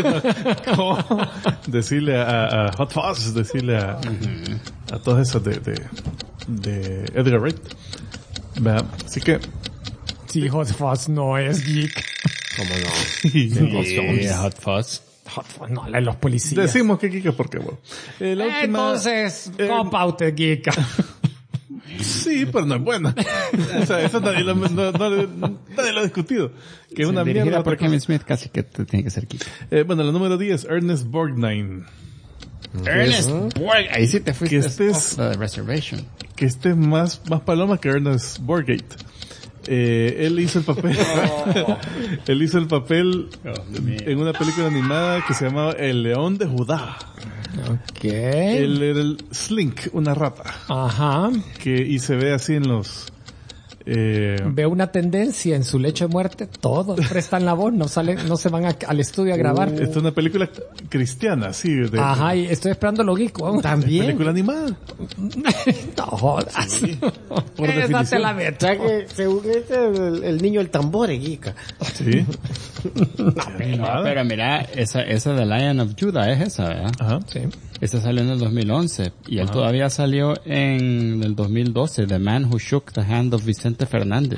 Decirle a Hot Fuzz, decirle a todas esas de Edgar Wright. Vea, así que Sí, Hot Fuzz no es geek. ¿cómo no? Sí, Hot Fuzz. Hot Fuzz, no, la de los policías. decimos que geek es porque bueno. La última, Entonces, cop out de geek. Sí, pero no es buena. O sea, eso nadie lo ha discutido. Que es una mierda. Por Kevin Smith casi que tiene que ser Kiko. Bueno, la número 10, Ernest Borgnine. Ernest Borgnine. Ahí sí te fuiste. Que este es The Reservation. Que este es más paloma que Ernest Borgnine. Él hizo el papel. Él hizo el papel en una película animada que se llamaba El León de Judá. Okay. Él era el Slink, una rata. Ajá. Y se ve así en los... Veo una tendencia en su lecho de muerte. Todos prestan la voz, no se van al estudio a grabar. Esta es una película cristiana, sí. Ajá, y estoy esperando lo geeko. También. Película animada. No jodas. Sí. Por Esa definición. te la meto. O sea que según el niño el tambor es geeka. Sí. No, pero mira, esa de Lion of Judah es esa, ¿verdad? Ajá. Sí. Esta salió en el 2011 y él todavía salió en el 2012, The Man Who Shook the Hand of Vicente Fernández.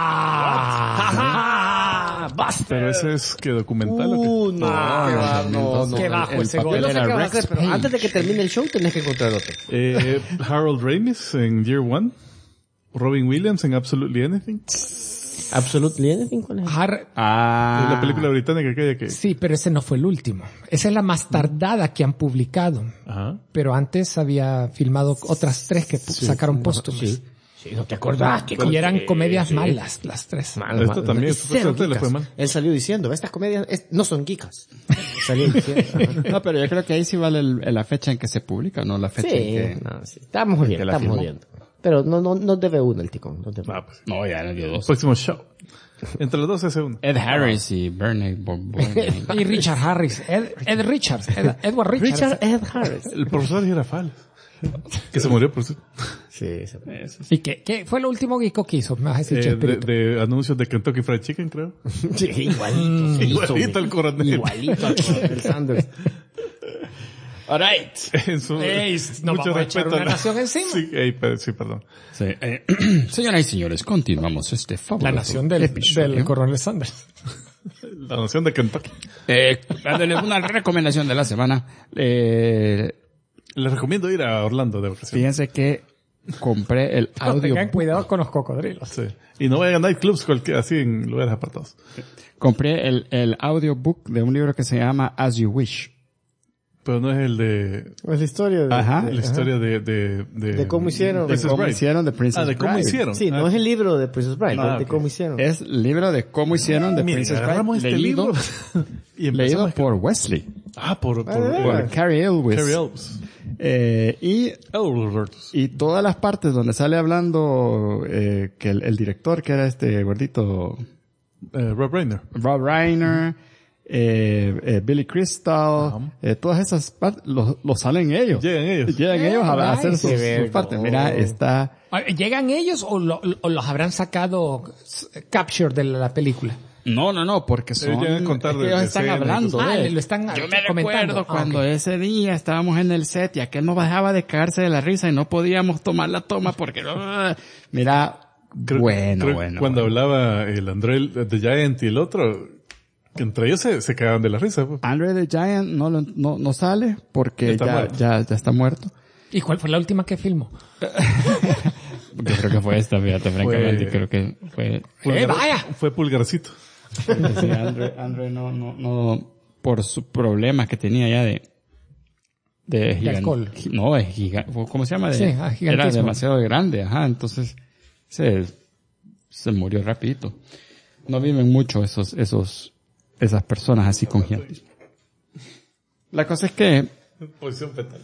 Basta. Pero ese es que documental o qué? No. Qué bajo ese Yo gol. no sé qué va a Rex hacer, pero Payne. antes de que termine el show tenés que encontrar otro. Harold Ramis en Year One. Robin Williams en Absolutely Anything. Absolutely Anything, ¿cuál es? Es la película británica aquella que... Sí, pero ese no fue el último. Esa es la más tardada que han publicado. Ajá. Pero antes había filmado otras 3 que sacaron póstumas. Sí, no te acordás, Y eran comedias malas, las 3. Esto también, Cero esto le fue geekas. mal. Él salió diciendo, estas comedias no son geekas. Salió diciendo. Ajá. No, pero yo creo que ahí sí vale la fecha en que se publica, no la fecha Sí, en que... no, sí. Estamos jodiendo. Pero no debe uno el ticón. No debe. Pues, No, ya no dio 2. próximo show. Entre los dos hace uno. Ed Harris y Bernie Borgnine. Y Richard Harris. Edward Richards. Richard Ed Harris. El profesor Girafales. Que se murió, por cierto. Sí, ¿Y qué fue lo último geeko que hizo? Me vas a decir, Chespirito. De anuncios de Kentucky Fried Chicken, creo. sí, igualito. Igualito al coronel. Igualito al coronel Sanders. Alright. En su, No mucho vamos a echar respeto una nación encima. Sí, perdón. Sí, señoras y señores, continuamos este fabuloso La nación del coronel Sanders. La nación de Kentucky. Dándoles una recomendación de la semana. Les recomiendo ir a Orlando de vacaciones. Fíjense que compré el audio. Tengan cuidado con los cocodrilos. Sí. Y no vayan a nightclubs así en lugares apartados. Compré el audiobook de un libro que se llama As You Wish. Pero no es el de... Es la historia de... Ajá. La historia de cómo hicieron. De cómo Bride. hicieron de Princess De cómo Bride. hicieron. Sí, no es el libro de Princess Bride, Ah, de ok. cómo hicieron. Es libro de cómo hicieron de Mira, Princess agarramos Bride. este Leído, libro y empezamos leído a- por Wesley. por Por Carrie Elwes. Carrie Elwes. Y todas las partes donde sale hablando que el director, que era este gordito Rob Reiner. Rob Reiner, Billy Crystal, todas esas partes los salen ellos. Llegan ellos. A hacer sus verga. partes. Mira, está... ¿Llegan ellos o los habrán sacado capture de la película? No, porque son... Ellos llegan a contar de ellos están escenas y hablando. Lo están Yo me comentando. recuerdo cuando ese día estábamos en el set y aquel no dejaba de caerse de la risa y no podíamos tomar la toma porque... Mira, bueno. Cuando hablaba el André the Giant y el otro, que entre ellos se cagaban de la risa. Pues. Andre the Giant no sale porque ya está muerto. ¿Y cuál fue la última que filmó? Yo creo que fue esta, fíjate, francamente, creo que fue... ¡Vaya! Fue Pulgarcito. Sí, Andre no, por sus problemas que tenía ya de alcohol. No, es gigante, ¿cómo se llama? Sí, Era gigantismo. demasiado grande, entonces se murió rapidito. No viven mucho esas personas así con gigantismo. La cosa es que... Posición fetal.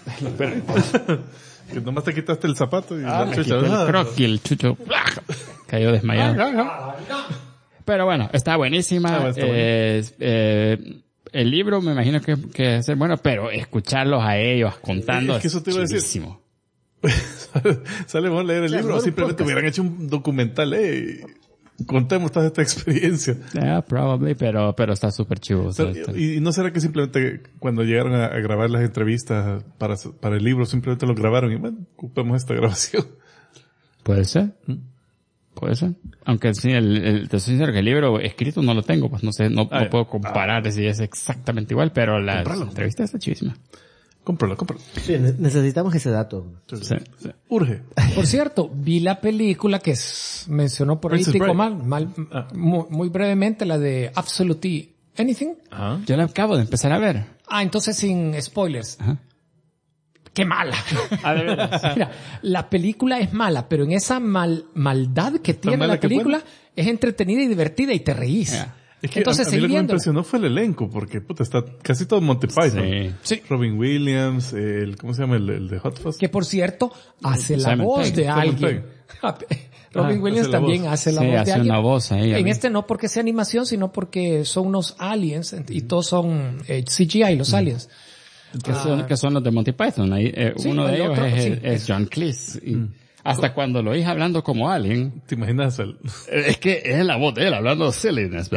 Que nomás te quitaste el zapato y me quitó el croc y el chucho cayó desmayado. Pero bueno, está buenísima. Está bueno. El libro me imagino que es bueno, pero escucharlos a ellos contando Es que eso te iba a decir. chivísimo. Sale mejor leer el libro o simplemente hubieran hecho un documental. Contemos toda esta experiencia. Probably, pero está súper chivo. ¿Y no será que simplemente cuando llegaron a grabar las entrevistas para el libro simplemente lo grabaron y bueno, ocupemos esta grabación? Puede ser. Puede ser. Aunque sí, te soy sincero que el libro escrito no lo tengo, pues no sé, no puedo comparar si es exactamente igual, pero la entrevista está chivísima. Cómpralo. Sí, necesitamos ese dato. Sí. Urge. Por cierto, vi la película que mencionó por ahí Tico muy brevemente, la de Absolutely Anything. Ajá. Yo la acabo de empezar a ver. Entonces sin spoilers. Ajá. ¡Qué mala! De veras. Mira, la película es mala, pero en esa maldad que tiene la película es entretenida y divertida y te reís. Yeah. Es que entonces, a mí lo que me impresionó fue el elenco, porque está casi todo Monty Python. Sí. Robin Williams, ¿cómo se llama? El de Hot Fuzz. Que por cierto, hace la voz de alguien. Robin Williams también hace la voz de alguien. Una voz ahí. En este no porque sea animación, sino porque son unos aliens, y todos son CGI, los aliens. Que son los de Monty Python. Ahí, uno de ellos es John Cleese. Hasta cuando lo oís hablando como alien. ¿Te imaginas es que es la voz de él hablando silliness.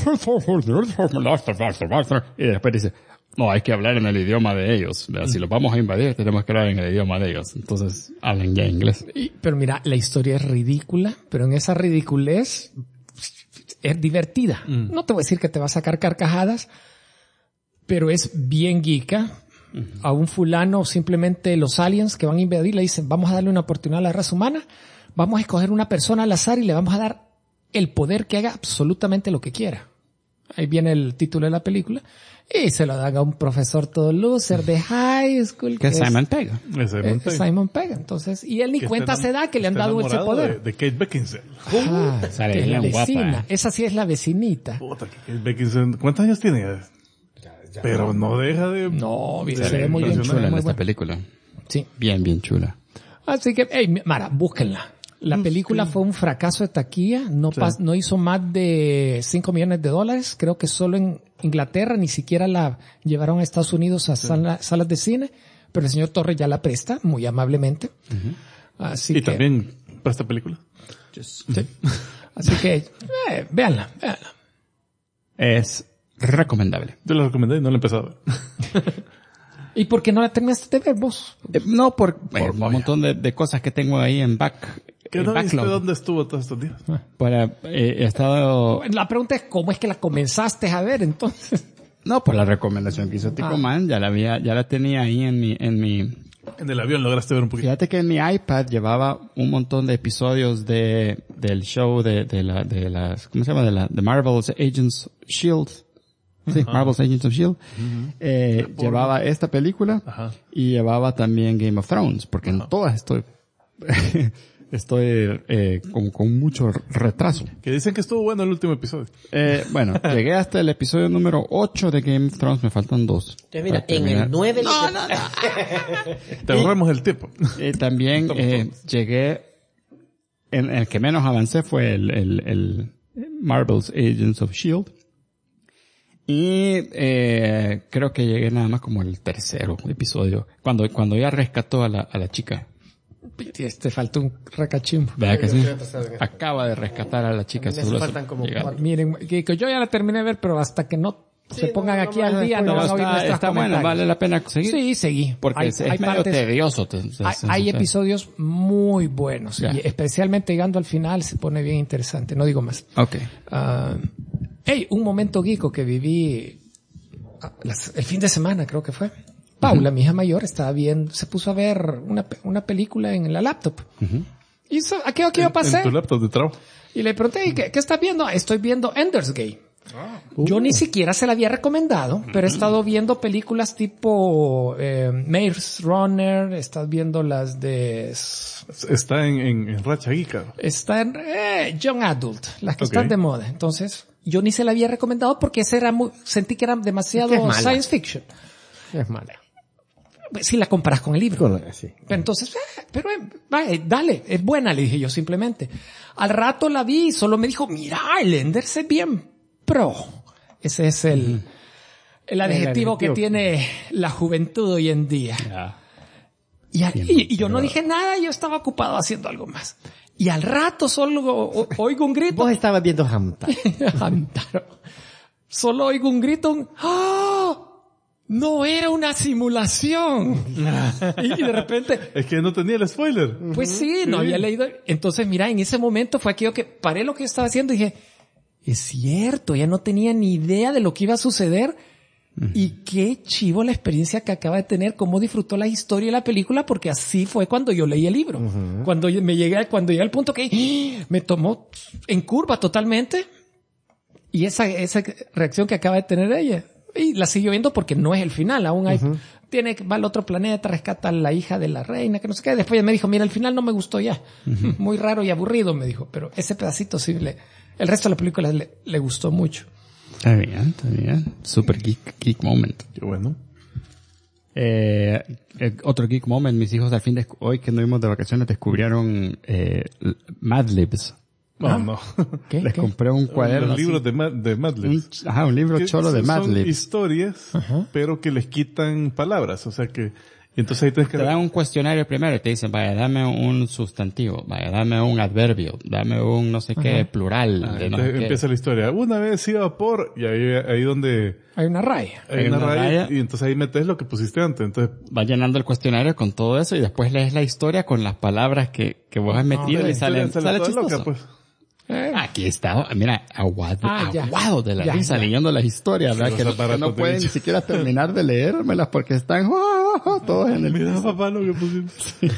Y después dice, no, hay que hablar en el idioma de ellos. Si los vamos a invadir, tenemos que hablar en el idioma de ellos. Entonces, hablan ya inglés. Pero mira, la historia es ridícula, pero en esa ridiculez es divertida. No te voy a decir que te va a sacar carcajadas, pero es bien geeka. A un fulano, simplemente los aliens que van a invadir le dicen, vamos a darle una oportunidad a la raza humana, vamos a escoger una persona al azar y le vamos a dar el poder que haga absolutamente lo que quiera. Ahí viene el título de la película. Y se lo dan a un profesor todo loser de high school. Que es Simon Pegg. Simon Pegg. Entonces, y él ni cuenta se da que le han dado ese poder. De Kate Beckinsale. Sale la bien vecina. Guapa. Esa sí es la vecinita. Puta, que Kate Beckinsale. ¿Cuántos años tiene? Pero no deja de... No, se ve muy bien chula en esta película. Sí. Bien chula. Así que, Mara, búsquenla. La película fue un fracaso de taquilla. No hizo más de $5 millones. Creo que solo en Inglaterra, ni siquiera la llevaron a Estados Unidos a salas de cine. Pero el señor Torres ya la presta, muy amablemente. Así que... también presta película. Sí. Así que, véanla. Es recomendable. Yo la recomendé y no la he empezado. ¿Y por qué no la terminaste de ver vos? No, por un montón de cosas que tengo ahí en ¿Qué no viste dónde estuvo todos estos días? He estado... La pregunta es, ¿cómo es que la comenzaste a ver entonces? No, por la recomendación que hizo Tico Man, ya la tenía ahí en mi... En el avión lograste ver un poquito. Fíjate que en mi iPad llevaba un montón de episodios del show de las, ¿cómo se llama? De Marvel's Agents Shield. Sí, Marvel's Agents of Shield. Llevaba esta película y llevaba también Game of Thrones, porque en todas estoy con mucho retraso. Que dicen que estuvo bueno el último episodio. Bueno, llegué hasta el episodio número 8 de Game of Thrones, me faltan 2. Entonces mira, en el 9... No. Te ahorramos el tiempo. También llegué, en el que menos avancé fue el Marvel's Agents of Shield. Y creo que llegué nada más como el tercero episodio, cuando ya rescató a la chica. Te faltó un recachimbo. ¿Verdad que sí? Acaba de rescatar a la chica. Miren, que yo ya la terminé de ver, pero hasta que no se pongan aquí al día no van a oír nuestras está bueno, vale la pena seguir. Sí, seguí. Porque es medio tedioso. Hay episodios muy buenos. Y especialmente llegando al final se pone bien interesante. No digo más. Okay. Un momento geeko que viví el fin de semana, creo que fue. Paula, mi hija mayor, se puso a ver una película en la laptop. Y aquí yo pasé. En tu laptop de trabajo. Y le pregunté, ¿qué estás viendo? Estoy viendo Ender's Game. Yo ni siquiera se la había recomendado, pero he estado viendo películas tipo Maze Runner, estás viendo las de... Está en Racha Geeka. Está en Young Adult, las que están de moda. Entonces, yo ni se la había recomendado porque sentí que era demasiado science fiction. Es mala. Si la comparas con el libro. Sí. Pero entonces, dale, es buena, le dije yo simplemente. Al rato la vi y solo me dijo, mira, el Enders es bien pro. Ese es el adjetivo que tiene la juventud hoy en día. Y yo no dije nada, yo estaba ocupado haciendo algo más. Y al rato solo oigo un grito. Vos estabas viendo Hamtaro. Solo oigo un grito, ¡ah! No era una simulación. Y de repente... Es que no tenía el spoiler. Pues sí, no había leído. Entonces, mira, en ese momento fue aquello que paré lo que yo estaba haciendo y dije, es cierto, ya no tenía ni idea de lo que iba a suceder. Y qué chivo la experiencia que acaba de tener, cómo disfrutó la historia de la película, porque así fue cuando yo leí el libro. Cuando llegué al punto que me tomó en curva totalmente. Y esa reacción que acaba de tener ella. Y la siguió viendo porque no es el final. Aún hay, va al otro planeta, rescata a la hija de la reina, que no sé qué. Después ella me dijo, mira, el final no me gustó ya. Muy raro y aburrido, me dijo. Pero ese pedacito sí el resto de la película le gustó mucho. Está bien. Super geek moment. Qué bueno. Otro geek moment, mis hijos al fin de hoy que nos vimos de vacaciones descubrieron Mad Libs. No. Les compré un cuaderno. Un libro de Mad Libs. Un libro cholo de Mad Libs. Son historias, pero que les quitan palabras, o sea que... Entonces ahí te dan un cuestionario primero y te dicen, vaya, dame un sustantivo, vaya, dame un adverbio, dame un no sé qué plural. Empieza la historia. Una vez iba por, y ahí donde... Hay una raya. Hay una raya, y entonces ahí metes lo que pusiste antes. Entonces vas llenando el cuestionario con todo eso y después lees la historia con las palabras que vos has metido y sale chistoso. Loca, pues. Aquí está, mira, aguado de la risa leyendo las historias, ¿verdad? Que no pueden ni siquiera terminar de leérmelas porque están todos en el... Mira, papá, lo que pusimos.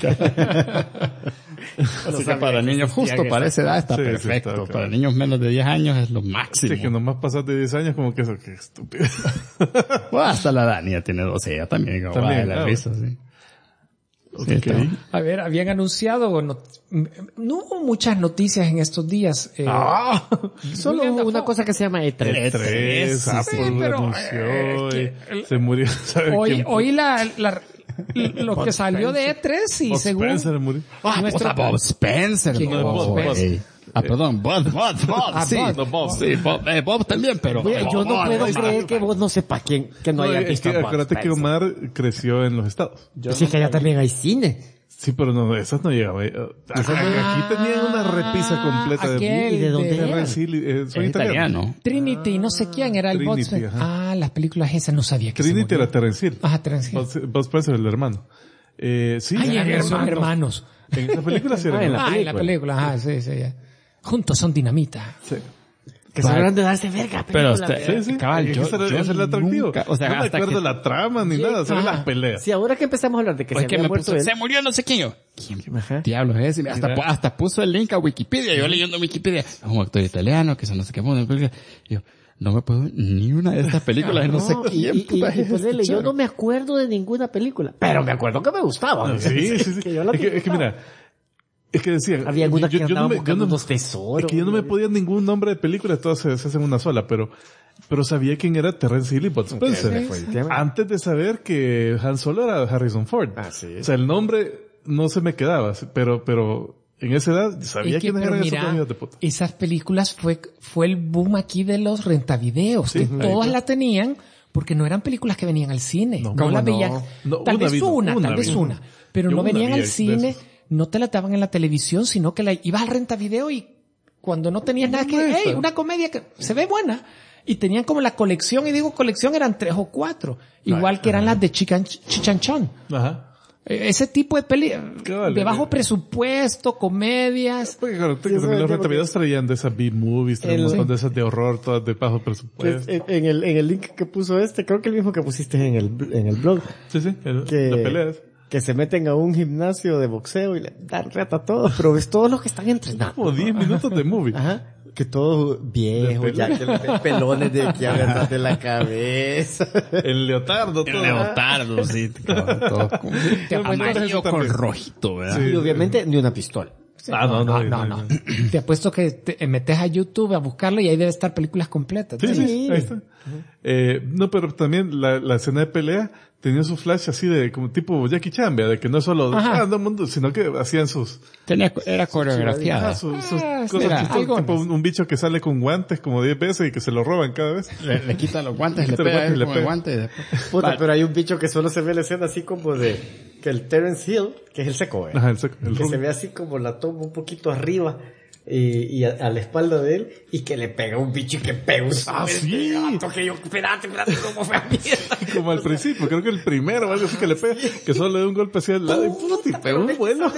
Así que para niños justo para esa edad está perfecto. Para niños menos de 10 años es lo máximo. Sí, que nomás pasas de 10 años como que eso, qué estúpido. Hasta la Dani ya tiene 12, ella también aguada de la risa, sí. Okay. A ver, habían anunciado, no hubo muchas noticias en estos días. Solo hubo una cosa que se llama E3. Apple lo anunció se murió. Hoy lo que salió de E3 y Bob según... Spencer murió. Bob Spencer. Perdón, Bob también, pero... Yo no puedo creer que vos no sepas que no haya visto a Bob acuérdate que Omar creció en los Estados. Sí, que allá también hay cine. Sí, pero no, esas no llegaban. Aquí tenían una repisa completa de... ¿Y de dónde Soy italiano. Trinity, no sé quién era el Bob Spencer. Las películas esas no sabía que Trinity era Terence Hill. Terence Hill. Bob Spencer, el hermano. Sí. Son hermanos. En esa película sí eran hermanos. En la película, sí. Juntos son dinamita. Sí. Que se hablan de darse verga. Pero cabal, eso es el atractivo. No me acuerdo la trama ni nada, solo las peleas. Sí, ahora que empezamos a hablar de que se había muerto se murió no sé quién. ¿Quién diablos es ese? Hasta puso el link a Wikipedia. Yo leyendo Wikipedia. Es un actor italiano que no sé qué modo. Yo no me puedo ni una de estas películas, no sé quién. Yo no me acuerdo de ninguna película, pero me acuerdo que me gustaba. Sí. Es que mira, es que decían... Había alguna que andaban buscando unos tesoros. Es que yo no me podía ningún nombre de película, todas se hacen una sola, pero sabía quién era Terence Hill y Bob Spencer. Antes de saber que Han Solo era Harrison Ford. O sea, el nombre no se me quedaba, pero en esa edad sabía quiénes eran esos dos hijos de puta. Esas películas fue el boom aquí de los rentavideos, que todas la tenían, porque no eran películas que venían al cine. No las veían. Tal vez una, pero no venían al cine. No te la daban en la televisión, sino que ibas al rentavideo y cuando no tenías nada que... una comedia que se ve buena. Y tenían como la colección, y digo colección, eran 3 o 4. Igual que eran las de Chichanchón. Ajá. Ese tipo de de bajo presupuesto, comedias. Porque claro, los rentavideos traían de esas B-movies, un montón de esas de horror, todas de bajo presupuesto. En el link que puso creo que el mismo que pusiste en el blog. Sí, las peleas. Que se meten a un gimnasio de boxeo y le dan reta a todos, pero ves todos los que están entrenando. Como 10 minutos de movie. Ajá. Que todos viejos, ya que los pelones de aquí a de la cabeza. El leotardo, todo. El leotardo, sí. Todo amarillo con rojito, ¿verdad? Sí, y obviamente ni una pistola. Sí, no. Te apuesto que te metes a YouTube a buscarlo y ahí debe estar películas completas. Sí, ahí está. No, pero también la escena de pelea tenía su flash así de como tipo Jackie Chan, ¿verdad? De que no es solo todo el mundo, sino que hacían era coreografiada. Sus cosas chistosas, tipo un bicho que sale con guantes como 10 veces y que se lo roban cada vez. Le quitan los guantes, le pegan con el guante. Puta, pero hay un bicho que solo se ve la escena así como de que el Terence Hill, que es el seco, Ajá, el seco, que se ve así como la toma un poquito arriba. Y a la espalda de él, y que le pega un bicho y que pega un sí. gato que yo, espérate, cómo fue a mierda. Como al principio, creo que el primero o algo así que le pega, que solo le da un golpe así al lado y pega un vuelo.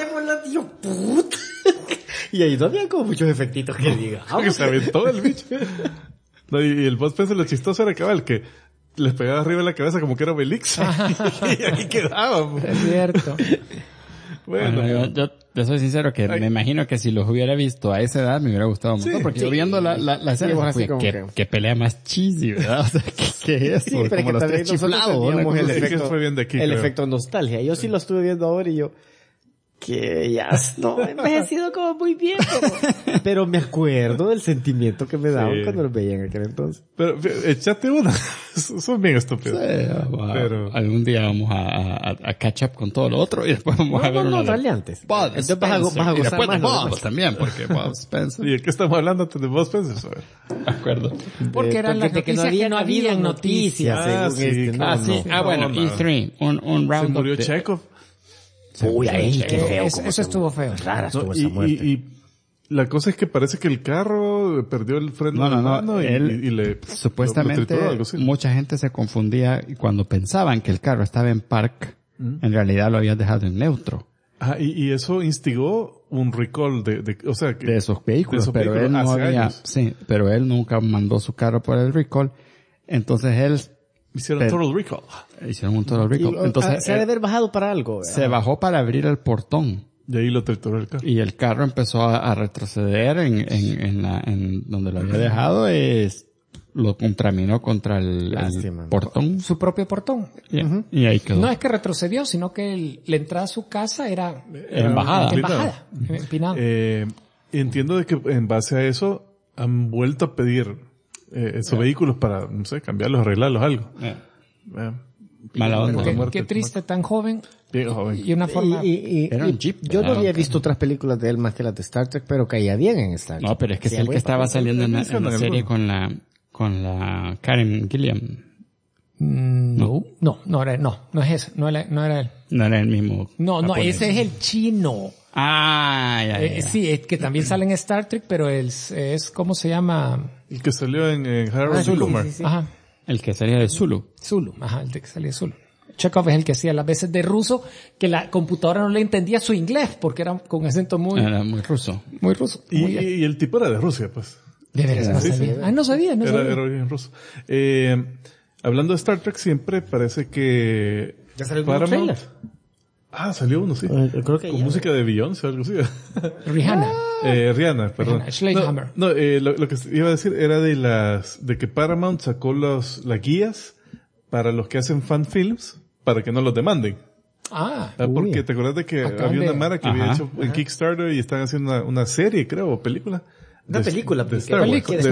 Y ahí no había como muchos efectitos que diga. Que se aventó el bicho. No, y el Bob Spencer lo chistoso era cabal que les pegaba arriba en la cabeza como que era Obelix. Y ahí quedaban. Es cierto. Bueno, yo soy sincero que me imagino que si los hubiera visto a esa edad me hubiera gustado mucho, porque yo viendo la serie que pelea más cheesy, ¿verdad? O sea, ¿qué es eso? Sí, pero como los tres chiflados. El efecto nostalgia. Yo sí lo estuve viendo ahora y yo, que ya no he envejecido como muy bien, pero me acuerdo del sentimiento que me daban cuando los veía en aquel entonces. Pero échate una. Son bien estúpidos. Pero algún día vamos a catch up con todo lo otro y después vamos a ver dale antes. Entonces vas a gozar más Bob también, porque Bob Spencer. ¿Y de qué estamos hablando antes de Bob Spencer? De acuerdo. Porque eran las noticias que no había noticias. Bueno, E3, un round. Se murió Chekhov. Uy, ahí, qué feo. Eso estuvo feo. Rara estuvo esa muerte. Y la cosa es que parece que el carro perdió el freno de mano y le supuestamente mucha gente se confundía y cuando pensaban que el carro estaba en park, en realidad lo habían dejado en neutro. Y eso instigó un recall de esos vehículos, pero él no había, pero él nunca mandó su carro por el recall. Entonces él hicieron total recall. Hicieron un total recall. Entonces se debe haber bajado para algo. Se bajó para abrir el portón. Y ahí lo trituró el carro. Y el carro empezó a retroceder en donde lo había dejado, lo contraminó contra el portón. Su propio portón. Y ahí quedó. No es que retrocedió, sino que la entrada a su casa era en bajada. Empinado. Entiendo de que en base a eso han vuelto a pedir esos vehículos para, no sé, cambiarlos, arreglarlos, algo. Mala onda. Qué triste, tan joven. Bien joven. Y una forma... Era un jeep. Yo no había visto otras películas de él más que las de Star Trek, pero caía bien en Star Trek. No, pero es que es el que estaba saliendo en la serie con la Karen Gilliam. No es ese. No era él. No era el mismo. No, ese es el chino. Ya. Sí, es que también sale en Star Trek, pero es ¿cómo se llama? El que salió en Harold y Kumar. Sí. Ajá. El que salía de Zulu. El que salía de Zulu. Chekhov es el que hacía las veces de ruso, que la computadora no le entendía su inglés, porque era con acento Era muy ruso. Muy ruso. Y el tipo era de Rusia, pues. De veras, no sabía. No sabía. Era bien ruso. Hablando de Star Trek, siempre parece que ¿ya salió un trailer? Salió uno, sí. Creo que con música de Beyoncé o algo así. Rihanna, perdón. Schlegelhammer. Lo que iba a decir era de que Paramount sacó las guías para los que hacen fan films para que no los demanden. Porque te acuerdas de que había una mara que había hecho en Kickstarter y están haciendo una serie, creo, o película. Una película de Star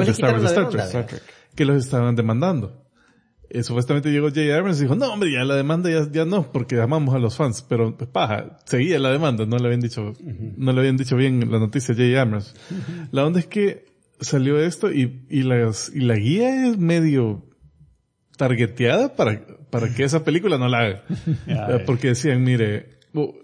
Trek, que los estaban demandando. Supuestamente llegó J. Abrams y dijo, no hombre, ya la demanda ya no, porque amamos a los fans, pero seguía la demanda, no le habían dicho bien la noticia a J. Abrams. La onda es que salió esto y la guía es medio targeteada para que esa película no la haga. Porque decían, mire,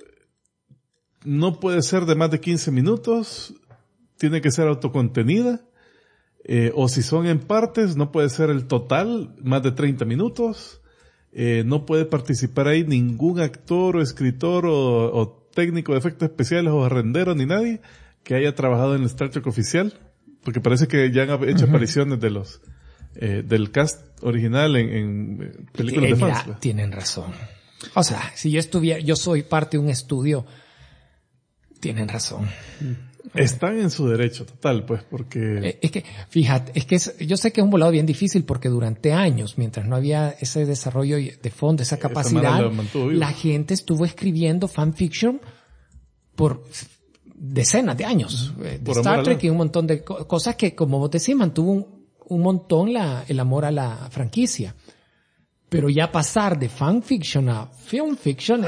no puede ser de más de 15 minutos, tiene que ser autocontenida, o si son en partes, no puede ser el total, más de 30 minutos, no puede participar ahí ningún actor o escritor o técnico de efectos especiales o rendero ni nadie que haya trabajado en el Star Trek oficial, porque parece que ya han hecho apariciones de los del cast original en películas de fans. Tienen razón. O sea, si yo soy parte de un estudio, tienen razón. Están en su derecho total, pues, porque... Es que, fíjate, yo sé que es un volado bien difícil porque durante años, mientras no había ese desarrollo de fondo, esa capacidad, la gente estuvo escribiendo fanfiction por decenas de años. De Star Trek y un montón de cosas que, como vos decís, mantuvo un montón el amor a la franquicia. Pero ya pasar de fanfiction a film fiction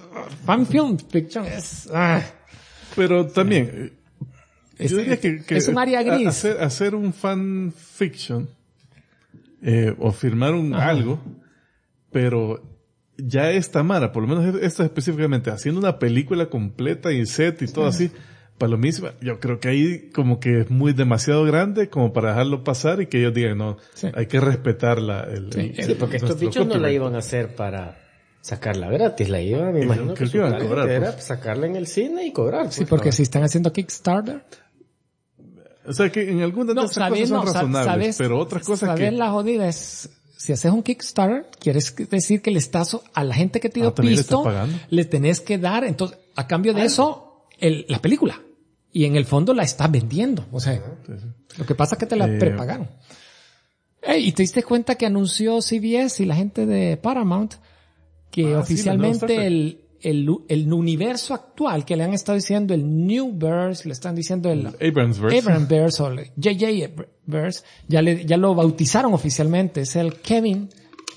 Pero también... yo diría que es un área gris. Hacer un fan fiction o firmar algo, pero ya esta mara, por lo menos esta específicamente, haciendo una película completa y set y todo así, palomísima, yo creo que ahí como que es muy demasiado grande como para dejarlo pasar y que ellos digan, no, hay que respetar porque estos bichos no la iban a hacer para sacarla gratis, la iban, me imagino que iban a cobrar, era sacarla en el cine y cobrar. Sí, porque si están haciendo Kickstarter. O sea que en algunas de esas cosas son razonables, pero otras cosas la jodida es si haces un Kickstarter, quieres decir que le estás a la gente que te dio pisto, le tenés que dar, entonces, a cambio de eso, la película. Y en el fondo la estás vendiendo. O sea, lo que pasa es que te la prepagaron. Y te diste cuenta que anunció CBS y la gente de Paramount que oficialmente el universo actual que le han estado diciendo el Newverse, le están diciendo el Abramsverse o el JJ-verse, ya lo bautizaron oficialmente. Es el Kelvin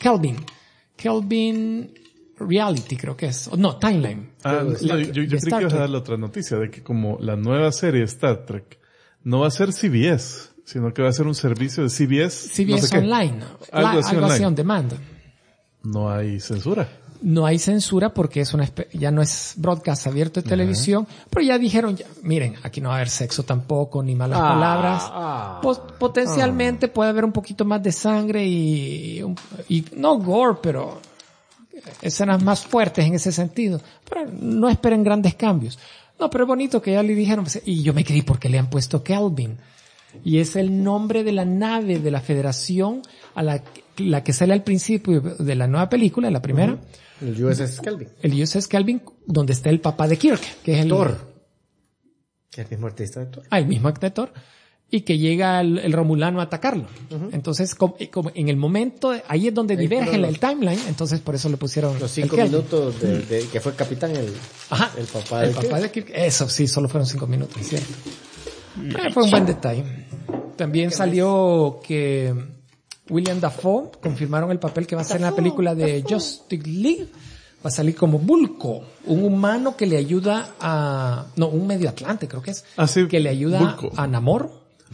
Reality, creo que es. No, Timeline. Yo creí que ibas a darle otra noticia de que como la nueva serie Star Trek no va a ser CBS, sino que va a ser un servicio de CBS no sé Online. Algo así on demand. No hay censura. No hay censura porque ya no es broadcast abierto de televisión, pero ya dijeron, miren, aquí no va a haber sexo tampoco, ni malas palabras. Potencialmente puede haber un poquito más de sangre y no gore, pero escenas más fuertes en ese sentido. Pero no esperen grandes cambios. No, pero es bonito que ya le dijeron, y yo me quedé porque le han puesto Kelvin. Y es el nombre de la nave de la Federación a la que sale al principio de la nueva película, la primera. El USS Kelvin. El USS Kelvin, donde está el papá de Kirk, que es el Thor. Que es el mismo artista de Thor. El mismo actor de Thor. Y que llega el Romulano a atacarlo. Entonces, como en el momento, ahí es donde diverge el timeline, entonces por eso le pusieron los 5 minutos de que fue capitán el papá de Kirk. Eso sí, solo fueron 5 minutos, ¿cierto? Fue un buen detalle. También salió que William Dafoe confirmaron el papel que va a hacer en la película de Justice League. Va a salir como Vulko, un humano que le ayuda un medio Atlante creo que es, que le ayuda Vulko. A Namor,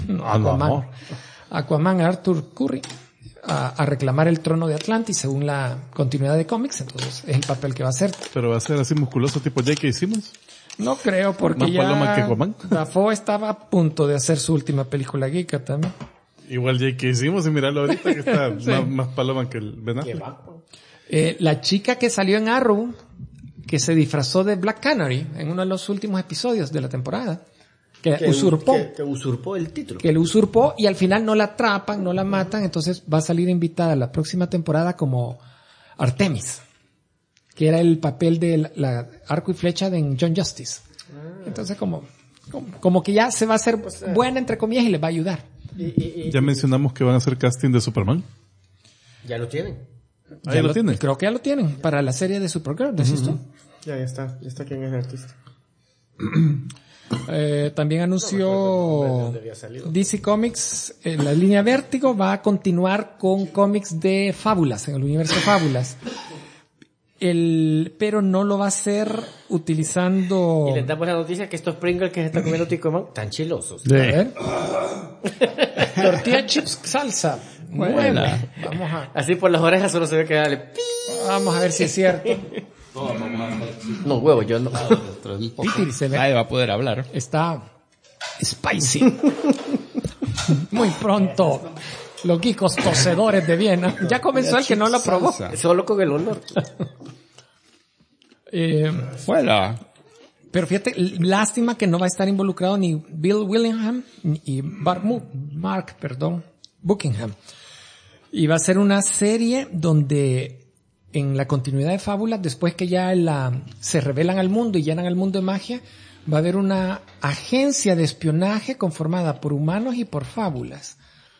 Aquaman, Arthur Curry, a reclamar el trono de Atlantis según la continuidad de cómics, entonces es el papel que va a hacer. ¿Pero va a ser así musculoso tipo J.K. Simmons? No creo, porque ya Dafoe estaba a punto de hacer su última película geeka también. Igual J.K. Simmons, y mirarlo ahorita que está más paloma que el Ben Affleck. La chica que salió en Arrow, que se disfrazó de Black Canary en uno de los últimos episodios de la temporada, que usurpó el título. Que lo usurpó y al final no la atrapan, no la matan, entonces va a salir invitada la próxima temporada como Artemis, que era el papel de la arco y flecha de John Justice. Entonces como que ya se va a hacer buena entre comillas y les va a ayudar. Ya mencionamos que van a hacer casting de Superman. Ya lo tienen. ¿Ya lo tienen? Creo que ya lo tienen para la serie de Supergirl, ¿decís tú? Ya está quién es el artista. También anunció DC Comics, la línea Vértigo va a continuar con cómics de Fábulas, en el universo de Fábulas. Pero no lo va a hacer utilizando... Y les damos la noticia que estos Pringles que se están comiendo Ticomán tan chilosos. Tortilla chips salsa. Bueno, vamos a... Así por las orejas solo se ve que darle... Vamos a ver si es cierto. No, huevo, yo no. Nadie va a poder hablar. Está spicy. Muy pronto. Los geekos tosedores de Viena. Ya comenzó el que no lo probó. Solo con el olor. Fuera. Pero fíjate, lástima que no va a estar involucrado ni Bill Willingham y Mark Buckingham. Y va a ser una serie donde en la continuidad de Fábulas, después que ya se revelan al mundo y llenan al mundo de magia, va a haber una agencia de espionaje conformada por humanos y por fábulas,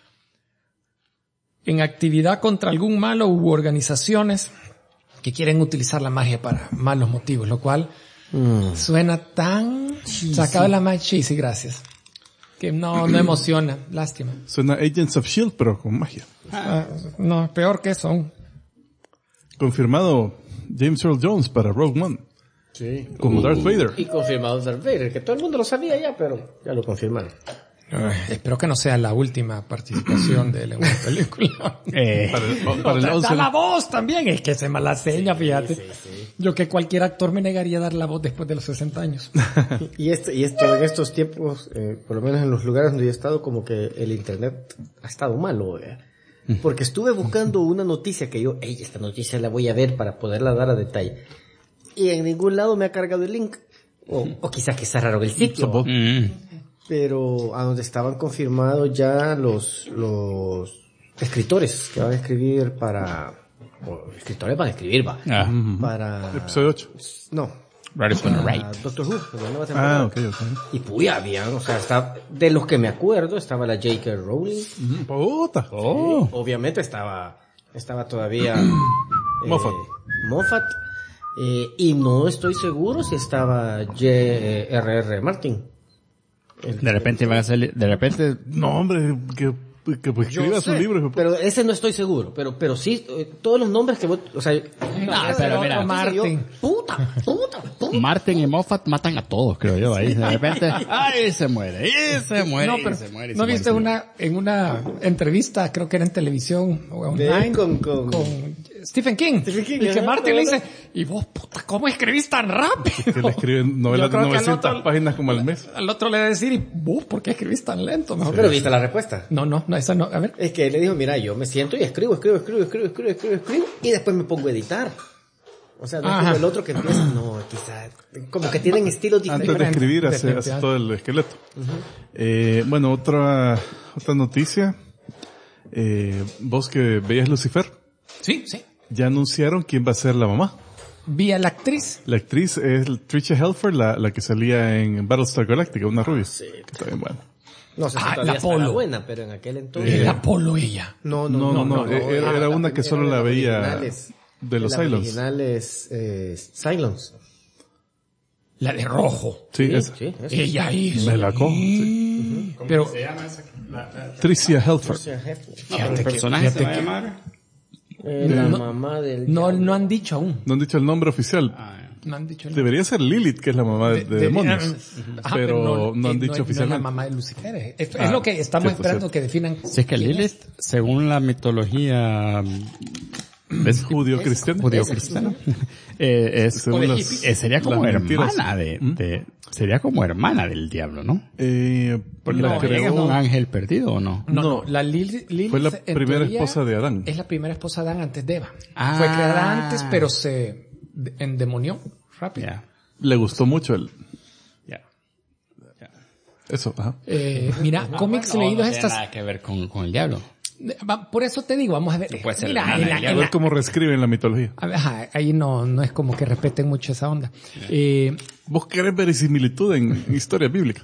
en actividad contra algún malo u organizaciones que quieren utilizar la magia para malos motivos, lo cual suena tan sacado de la magia. Sí, gracias. Que no emociona, lástima. Suena Agents of S.H.I.E.L.D., pero con magia. No, peor que eso. Confirmado James Earl Jones para Rogue One. Sí. Como Darth Vader. Y confirmado Darth Vader, que todo el mundo lo sabía ya, pero ya lo confirmaron. Espero que no sea la última participación de él en una película. Para el da la voz también, es que se mala seña, fíjate. Sí. Yo que cualquier actor me negaría a dar la voz después de los 60 años. y esto en estos tiempos, por lo menos en los lugares donde yo he estado, como que el internet ha estado malo, porque estuve buscando una noticia que yo, esta noticia la voy a ver para poderla dar a detalle. Y en ningún lado me ha cargado el link. O quizás que cerraron el sitio. Pero a donde estaban confirmados ya los escritores que van a escribir escritores van a escribir, va. Para... Episodio 8. No. Doctor Who. Okay. Y puya, habían, o sea, de los que me acuerdo, estaba la J.K. Rowling. Puta. Sí, obviamente estaba todavía Moffat. Y no estoy seguro si estaba J.R.R. Martin. De repente van a salir, no, hombre, que pues escriba su libro. Pero ese no estoy seguro, pero sí, todos los nombres que vos, o sea, pero mira, Martin. Puta. Martin y Moffat matan a todos, creo yo, ahí. De repente, ¡ay! Se muere. No, pero ¿no viste en una entrevista, creo que era en televisión o online, con Stephen King? Y que Martin le dice, ¿y vos, puta, cómo escribís tan rápido? Que le escriben novelas de 900 páginas como al mes. Al otro le debe decir, ¿y vos, por qué escribís tan lento? Mejor. Pero viste la respuesta. No, esa no, a ver. Es que él le dijo, mira, yo me siento y escribo, y después me pongo a editar. O sea, no es como el otro que empieza, no, quizás, como que tienen estilos diferentes. Antes de escribir hace todo el esqueleto. Bueno, otra noticia. Vos que veías Lucifer. Sí. Ya anunciaron quién va a ser la mamá. ¿Vía la actriz? La actriz es Tricia Helfer, la que salía en Battlestar Galactica, una rubia. Sí. Que está bien buena. No sé si todavía la Apolo. Buena, pero en aquel entonces... La Apolo ella. No. Era una que solo la veía de los Cylons. Originales, Cylons. La de rojo. Sí, esa. Ella hizo. Me la cojo. Sí. Pero... ¿Cómo se llama esa? Tricia Helfer. ¿El personaje se va a llamar? La mamá del... No han dicho aún. No han dicho el nombre oficial. No han dicho el Debería ser Lilith, que es la mamá de demonios. Pero no han dicho oficialmente. No es la mamá de Lucifer. Es lo que estamos esperando que definan. Si es que Lilith, según la mitología judío-cristiana. Sería como hermana sería como hermana del diablo, ¿no? Porque la creó un ángel perdido, ¿o no? No, la Lilith fue la primera esposa de Adán. Es la primera esposa de Adán antes de Eva. Fue creada antes, pero se endemonió rápido. Yeah. Le gustó mucho el... Yeah. Eso, ajá. Mira, cómics leídos estas... No tiene nada que ver con el diablo. Por eso te digo, vamos a ver. Mira, a ver cómo reescriben la mitología. Ajá, ahí no es como que respeten mucho esa onda. Vos querés verisimilitud en historia bíblica.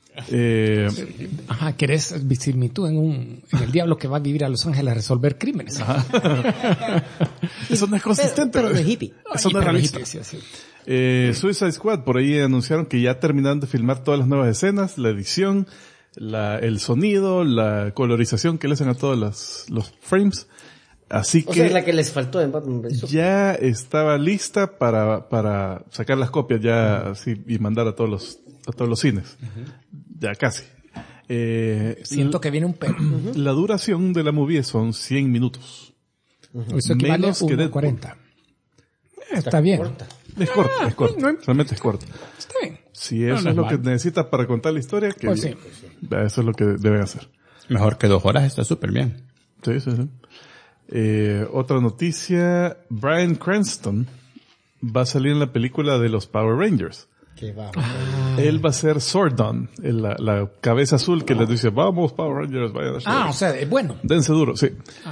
Querés verisimilitud en el diablo que va a vivir a Los Ángeles a resolver crímenes. Eso no es consistente. Pero de hippie. Eso no es realista. Sí. Suicide Squad, por ahí anunciaron que ya terminaron de filmar todas las nuevas escenas, la edición, el sonido, la colorización que le hacen a todos los frames. Así que... O sea, es la que les faltó en Batman vs. Superman. Ya estaba lista para sacar las copias ya así y mandar a todos los cines. Ya casi. Siento que viene un perro. La duración de la movie son 100 minutos. Eso equivale a 1:40. Está bien. Es corta. Realmente es corta. Está bien. Si eso es lo que necesitas para contar la historia, que pues sí. Eso es lo que deben hacer. Mejor que 2 horas, está súper bien. Sí. Otra noticia, Bryan Cranston va a salir en la película de los Power Rangers. Él va a ser Zordon, la cabeza azul que les dice, vamos Power Rangers, vayan a o sea, es bueno. Dense duro, sí.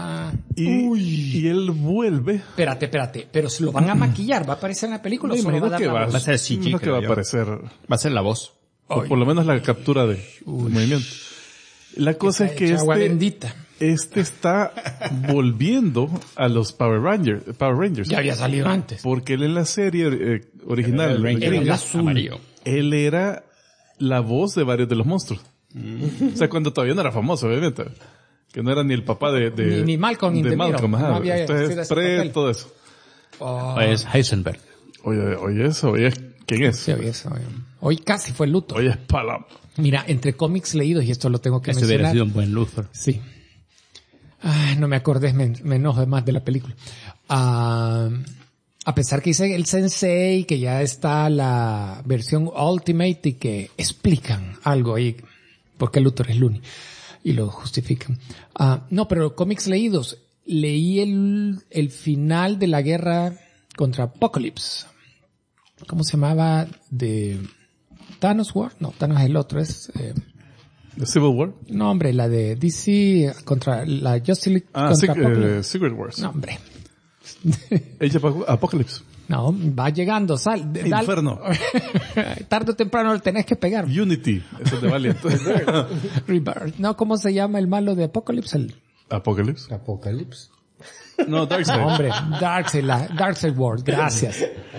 Y él vuelve. Espérate, pero se lo van a maquillar, ¿va a aparecer en la película o solo va a dar la voz? Va a ser CG, no que va a aparecer. Va a ser la voz. O por lo menos la captura de movimiento. La cosa es que este está volviendo a los Power Rangers. Ya había salido antes. Porque él en la serie original, el amarillo. Él era la voz de varios de los monstruos. O sea, cuando todavía no era famoso, obviamente. Que no era ni el papá de ni Malcolm, de Malcolm. No había todo eso. Es Heisenberg. Oye eso, ¿quién es? Sí, oye eso. Hoy casi fue Luthor. Hoy es Palam. Mira, entre cómics leídos, y esto lo tengo que mencionar. Hubiera sido un buen Luthor. Sí. No me acordé, me enojo más de la película. A pesar que dice el Sensei, que ya está la versión Ultimate y que explican algo ahí, porque Luthor es Looney, y lo justifican. No, pero cómics leídos. Leí el final de la guerra contra Apocalypse. ¿Cómo se llamaba? De Thanos War. No, Thanos es el otro, es ¿The Civil War? No, hombre, la de DC contra la Justice League contra Apocalypse. Secret Wars. No, hombre. Age of Apocalypse. No, va llegando, Inferno. Tarde o temprano le tenés que pegar. Unity, eso es de Valiant. Rebirth. No, ¿cómo se llama el malo de Apocalypse? Apocalypse. No, Darkseid. No, hombre, Darkseid Wars, gracias.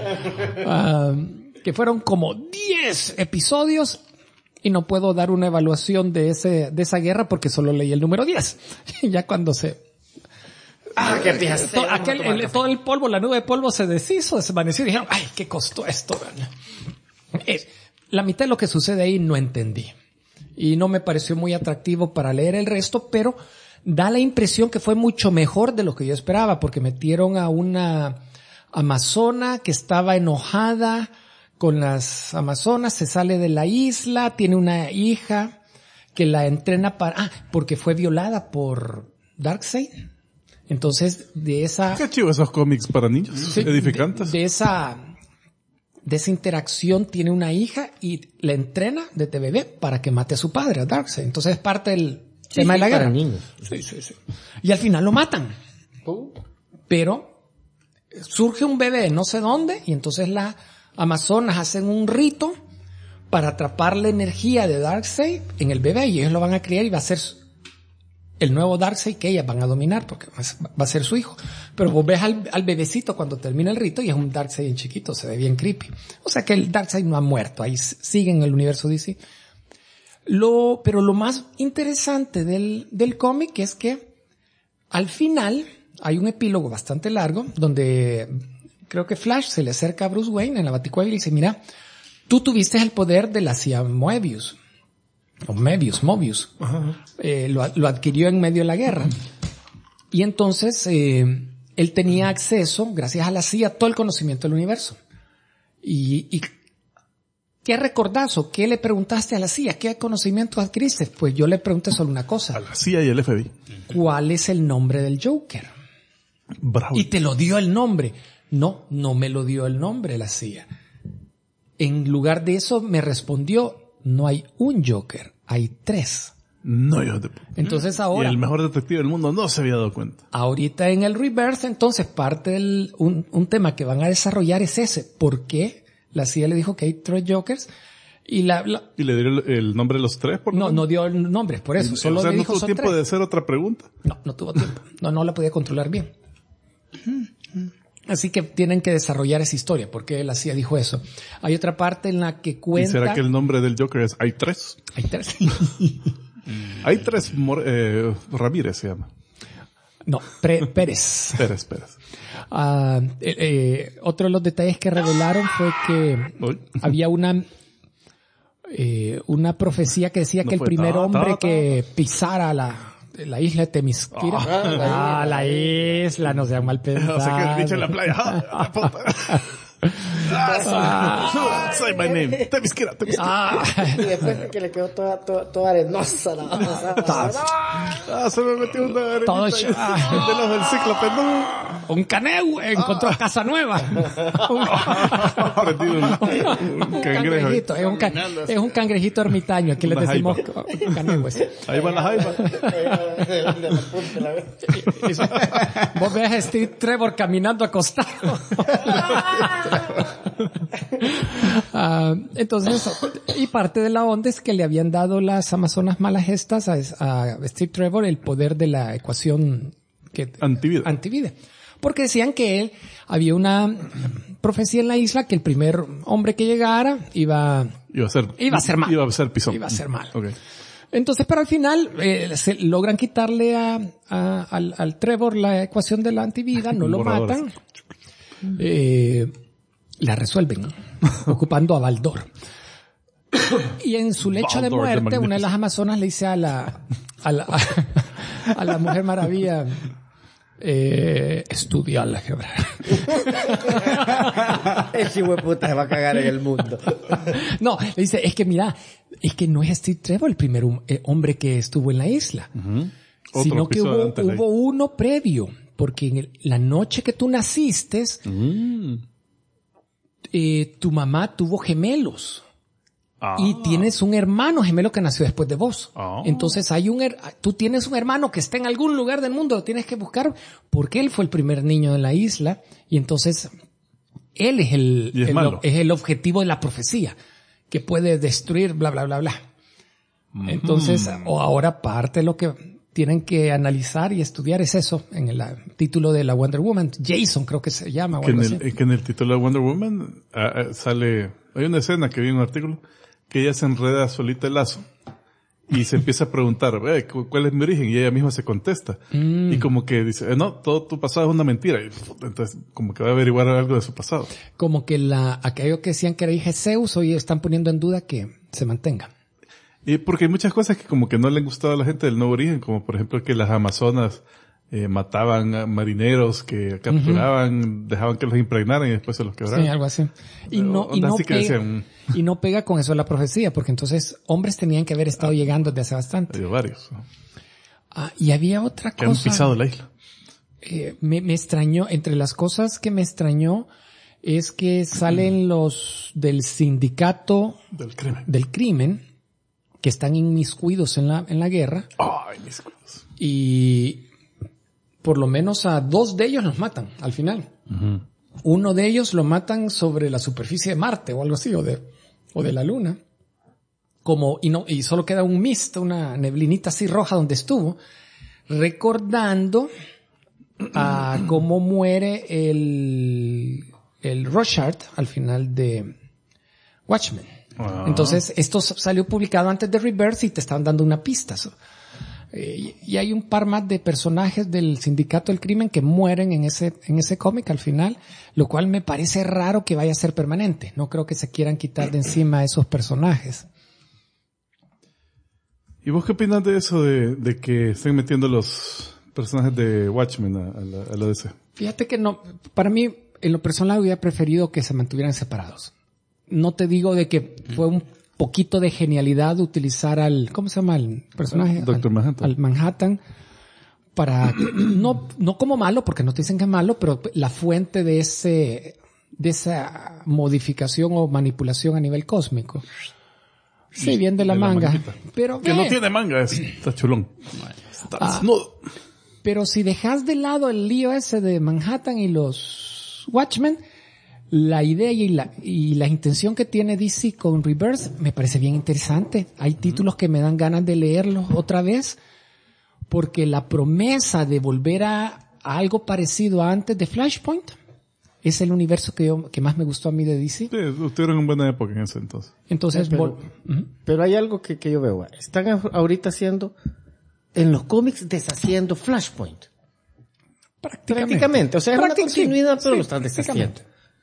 Que fueron como 10 episodios y no puedo dar una evaluación de esa guerra porque solo leí el número 10. Ya cuando qué pijas. todo el polvo, la nube de polvo se deshizo, se desvaneció y dijeron, ay, ¿qué costó esto? La mitad de lo que sucede ahí no entendí. Y no me pareció muy atractivo para leer el resto, pero da la impresión que fue mucho mejor de lo que yo esperaba, porque metieron a una amazona que estaba enojada con las amazonas, se sale de la isla, tiene una hija que la entrena porque fue violada por Darkseid. Entonces, de esa... Qué chivo esos cómics para niños, sí, edificantes. De esa interacción tiene una hija y la entrena desde bebé para que mate a su padre, a Darkseid. Entonces es parte del tema de la guerra. Niños. Sí. Y al final lo matan. Pero surge un bebé no sé dónde y entonces las amazonas hacen un rito para atrapar la energía de Darkseid en el bebé y ellos lo van a criar y va a ser el nuevo Darkseid que ellas van a dominar porque va a ser su hijo. Pero vos ves al bebecito cuando termina el rito y es un Darkseid en chiquito, se ve bien creepy. O sea que el Darkseid no ha muerto, ahí sigue en el universo DC. Pero lo más interesante del cómic es que al final hay un epílogo bastante largo donde creo que Flash se le acerca a Bruce Wayne en la Baticueva y le dice, mira, tú tuviste el poder de la CIA Moebius. O Mobius. Lo adquirió en medio de la guerra. Y entonces, él tenía acceso, gracias a la CIA, a todo el conocimiento del universo. Y ¿qué recordás o qué le preguntaste a la CIA? ¿Qué conocimiento adquiriste? Pues yo le pregunté solo una cosa. A la CIA y el FBI. ¿Cuál es el nombre del Joker? Bravo. Y te lo dio el nombre. No me lo dio el nombre la CIA. En lugar de eso me respondió, no hay un Joker, hay 3. No, yo te... Entonces ahora... Y el mejor detective del mundo no se había dado cuenta. Ahorita en el Rebirth, entonces, parte del un tema que van a desarrollar es ese. ¿Por qué la CIA le dijo que hay 3 Jokers? ¿Y le dio el nombre de los 3? No dio el nombre, por eso. Solo le dijo, ¿no tuvo tiempo 3. de hacer otra pregunta? No tuvo tiempo. No la podía controlar bien. Así que tienen que desarrollar esa historia, porque la CIA dijo eso. Hay otra parte en la que cuenta... ¿Y será que el nombre del Joker es Hay 3? Hay 3. Hay 3 Ramírez se llama. No, Pérez. Pérez. Otro de los detalles que revelaron fue que había una profecía que decía que el primer hombre que pisara la isla de Temisquira. La isla, no sean mal pensados. O sea que el bicho en la playa. Say my name. Temisquira. Y después de que le quedó toda arenosa. Se me metió una arenita. Todo de los del cíclope, no. Un caneu encontró casa nueva. Un cangrejito. Es un cangrejito ermitaño. Aquí le decimos caneues. Ahí van las jaivas. Vos ves a Steve Trevor caminando acostado. Entonces, y parte de la onda es que le habían dado las amazonas malas estas a Steve Trevor el poder de la ecuación antivida. Porque decían que había una profecía en la isla que el primer hombre que llegara iba a ser mal. Iba a ser pisón. Iba a ser mal. Okay. Entonces, pero al final se logran quitarle al Trevor la ecuación de la antivida, no lo matan. La resuelven ocupando a Baldor. Y en su lecho de muerte, una de las amazonas le dice a la Mujer Maravilla, estudia álgebra. El chihueputa se va a cagar en el mundo. No, le dice, es que mira, es que no es Steve Trevor el primer hombre que estuvo en la isla, sino que hubo uno previo, porque en la noche que tú naciste, tu mamá tuvo gemelos. Y tienes un hermano gemelo que nació después de vos. Entonces tú tienes un hermano que está en algún lugar del mundo, lo tienes que buscar porque él fue el primer niño de la isla y entonces él es el objetivo de la profecía que puede destruir bla bla bla bla. Entonces, ahora parte de lo que tienen que analizar y estudiar es eso en el título de la Wonder Woman. Jason creo que se llama. Que en el título de Wonder Woman sale, hay una escena que vi en un artículo que ella se enreda solita el lazo y se empieza a preguntar, ¿cuál es mi origen? Y ella misma se contesta. Y como que dice, no, todo tu pasado es una mentira. Y entonces como que va a averiguar algo de su pasado. Como que aquello que decían que era hija de Zeus, hoy están poniendo en duda que se mantenga. Y porque hay muchas cosas que como que no le han gustado a la gente del nuevo origen, como por ejemplo que las amazonas mataban a marineros que capturaban, dejaban que los impregnaran y después se los quebraban. Sí, algo así. Y no pega con eso la profecía, porque entonces hombres tenían que haber estado llegando desde hace bastante. Hay varios. Y había otra cosa. Que han pisado la isla. Me extrañó, entre las cosas que me extrañó es que salen los del sindicato del crimen que están inmiscuidos en la guerra. Inmiscuidos. Y por lo menos a 2 de ellos los matan al final. Uno de ellos lo matan sobre la superficie de Marte o algo así, o de la Luna. Y solo queda un mist, una neblinita así roja donde estuvo, recordando a cómo muere el Rorschach al final de Watchmen. Entonces, esto salió publicado antes de Rebirth y te estaban dando una pista. Y hay un par más de personajes del sindicato del crimen que mueren en ese cómic al final, lo cual me parece raro que vaya a ser permanente. No creo que se quieran quitar de encima a esos personajes. ¿Y vos qué opinas de eso de que estén metiendo los personajes de Watchmen a la DC? Fíjate que no, para mí, en lo personal hubiera preferido que se mantuvieran separados. No te digo de que fue un poquito de genialidad utilizar ¿cómo se llama el personaje? Doctor Manhattan. Al Manhattan para, no como malo, porque no te dicen que es malo, pero la fuente de esa modificación o manipulación a nivel cósmico. Sí, bien de la manga. Pero que no tiene manga, está chulón. Está desnudo. Pero si dejas de lado el lío ese de Manhattan y los Watchmen, la idea y la intención que tiene DC con Rebirth me parece bien interesante. Hay títulos que me dan ganas de leerlos otra vez, porque la promesa de volver a algo parecido a antes de Flashpoint es el universo que más me gustó a mí de DC. Sí, estuvieron en buena época en ese entonces. Entonces, pero hay algo que yo veo. Están ahorita haciendo, en los cómics, deshaciendo Flashpoint. Prácticamente. O sea, es una continuidad, pero lo están deshaciendo.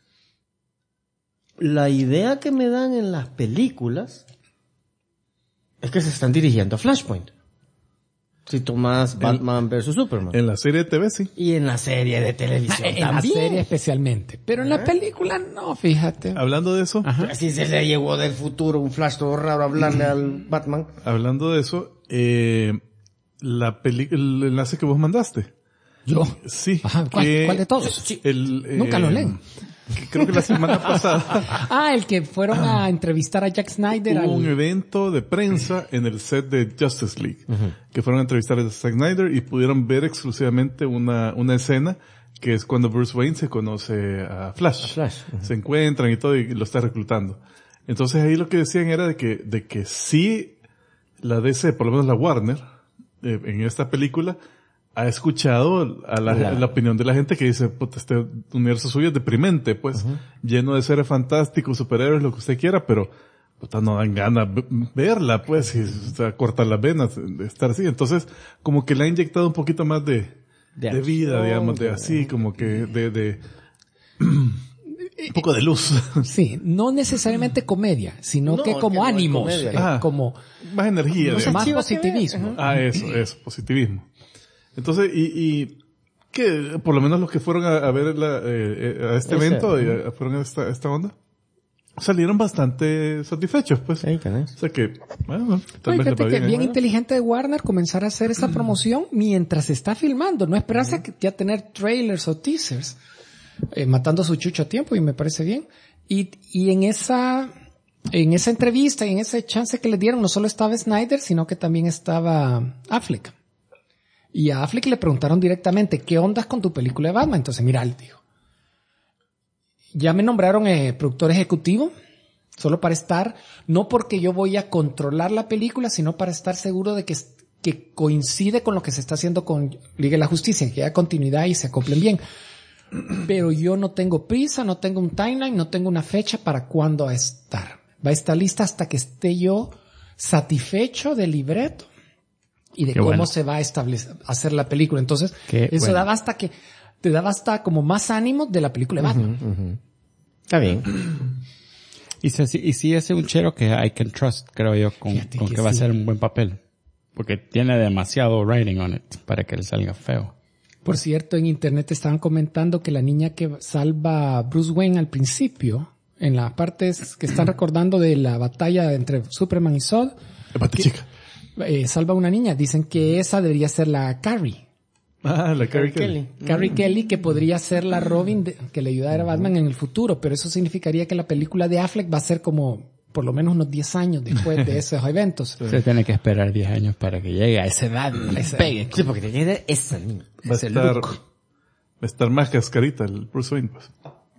La idea que me dan en las películas es que se están dirigiendo a Flashpoint. Si tomas Batman vs Superman. En la serie de TV, sí. Y en la serie de televisión también. En la serie especialmente. Pero en la película no, fíjate. Hablando de eso. Así se le llegó del futuro un flash todo raro a hablarle al Batman. Hablando de eso, el enlace que vos mandaste. ¿Yo? Sí. Ajá, ¿cuál de todos? Sí. Nunca lo leen. Creo que la semana pasada. El que fueron a entrevistar a Zack Snyder. Hubo un evento de prensa en el set de Justice League. Que fueron a entrevistar a Zack Snyder y pudieron ver exclusivamente una escena que es cuando Bruce Wayne se conoce a Flash. Se encuentran y todo y lo está reclutando. Entonces ahí lo que decían era de que sí la DC, por lo menos la Warner, en esta película, ha escuchado a la opinión de la gente que dice, puta, este universo suyo es deprimente, pues, lleno de seres fantásticos, superhéroes, lo que usted quiera, pero, puta, no dan ganas verla, pues, y cortar las venas, de estar así. Entonces, como que le ha inyectado un poquito más de vida, digamos, de así, como que de un poco de luz. Sí, no necesariamente comedia, sino que como ánimos, como más energía, más positivismo. Eso, positivismo. Entonces, y que por lo menos los que fueron a ver a este evento, fueron a esta onda, salieron bastante satisfechos, pues. O sea que, bueno, tal vez fíjate que bien inteligente de Warner comenzar a hacer esa promoción mientras se está filmando, no esperarse a ya tener trailers o teasers, matando su chucho a tiempo, y me parece bien. Y en esa en esa entrevista y en ese chance que le dieron, no solo estaba Snyder, sino que también estaba Affleck. Y a Affleck le preguntaron directamente, ¿qué ondas con tu película de Batman? Entonces, mira, él dijo, ya me nombraron productor ejecutivo, solo para estar, no porque yo voy a controlar la película, sino para estar seguro de que coincide con lo que se está haciendo con Liga de la Justicia, que haya continuidad y se acoplen bien. Pero yo no tengo prisa, no tengo un timeline, no tengo una fecha para cuándo va a estar. Va a estar lista hasta que esté yo satisfecho del libreto y de cómo se va a hacer la película. Entonces, eso daba te daba hasta como más ánimo de la película de Batman. Está bien. Y sí es un chero que I can trust, creo yo, con que va a ser un buen papel. Porque tiene demasiado writing on it para que le salga feo. Por cierto, en internet estaban comentando que la niña que salva a Bruce Wayne al principio, en la parte que están recordando de la batalla entre Superman y Zod, salva a una niña. Dicen que esa debería ser la Carrie. La Carrie Kelly. Carrie Kelly, que podría ser la Robin que le ayudara a Batman en el futuro, pero eso significaría que la película de Affleck va a ser como por lo menos unos 10 años después de esos eventos. Se tiene que esperar 10 años para que llegue a esa edad, pegue. Sí, porque tiene que ser esa niña. Va a estar más cascarita el Bruce Wayne, pues.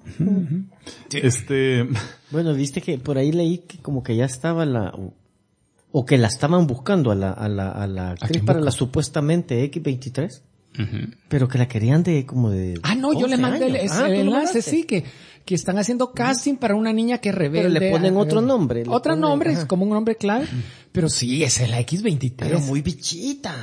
Bueno, viste que por ahí leí que como que ya estaba o que la estaban buscando a la actriz para la supuestamente X-23. Pero que la querían yo le mandé el enlace, sí, que están haciendo casting para una niña que es rebelde. Pero le ponen otro nombre. Es como un nombre clave. Pero sí, esa es la X-23. Pero muy bichita.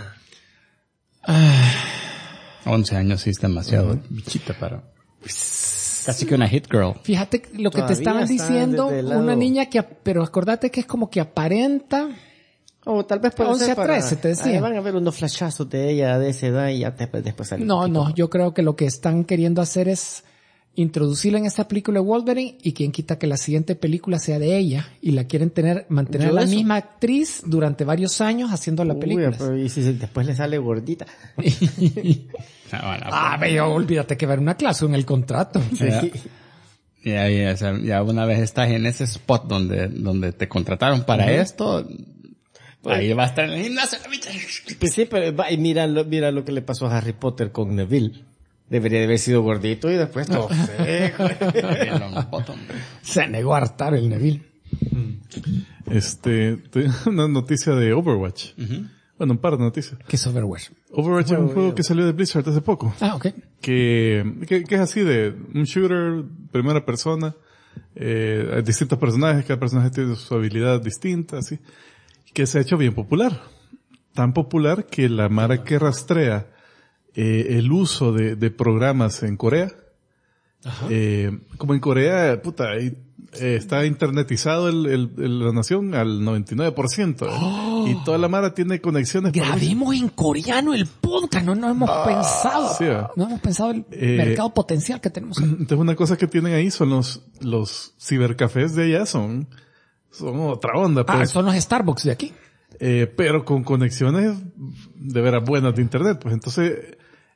11 años sí es demasiado bichita para... Casi que una hit girl. Fíjate lo que te estaban diciendo, una niña pero acordate que es como que aparenta... O tal vez puede 11 ser a 13, te decía. Van a ver unos flashazos de ella de esa edad y ya después sale. No, yo creo que lo que están queriendo hacer es introducirla en esta película de Wolverine y quien quita que la siguiente película sea de ella y la quieren mantener la misma actriz durante varios años haciendo la película. Pero y si después le sale gordita. Pero olvídate que va a haber una cláusula en el contrato. Sí. Ya una vez estás en ese spot donde te contrataron para esto, ahí va a estar en el gimnasio la bicha. Pues sí, pero mira lo que le pasó a Harry Potter con Neville. Debería de haber sido gordito y después todo seco. Se negó a hartar el Neville. Una noticia de Overwatch. Bueno, un par de noticias. ¿Qué es Overwatch? Overwatch es un juego que salió de Blizzard hace poco. Ok. Que es así de un shooter, primera persona, hay distintos personajes, cada personaje tiene su habilidad distinta, así. Que se ha hecho bien popular. Tan popular que la mara que rastrea el uso de programas en Corea. Como en Corea, está internetizado la nación al 99%. Y toda la mara tiene conexiones. Grabemos en coreano el podcast, no hemos pensado. Sí, no hemos pensado el mercado potencial que tenemos. Entonces una cosa que tienen ahí son los cibercafés de allá, son otra onda. Pues. Son los Starbucks de aquí. Pero con conexiones de veras buenas de internet. Pues entonces,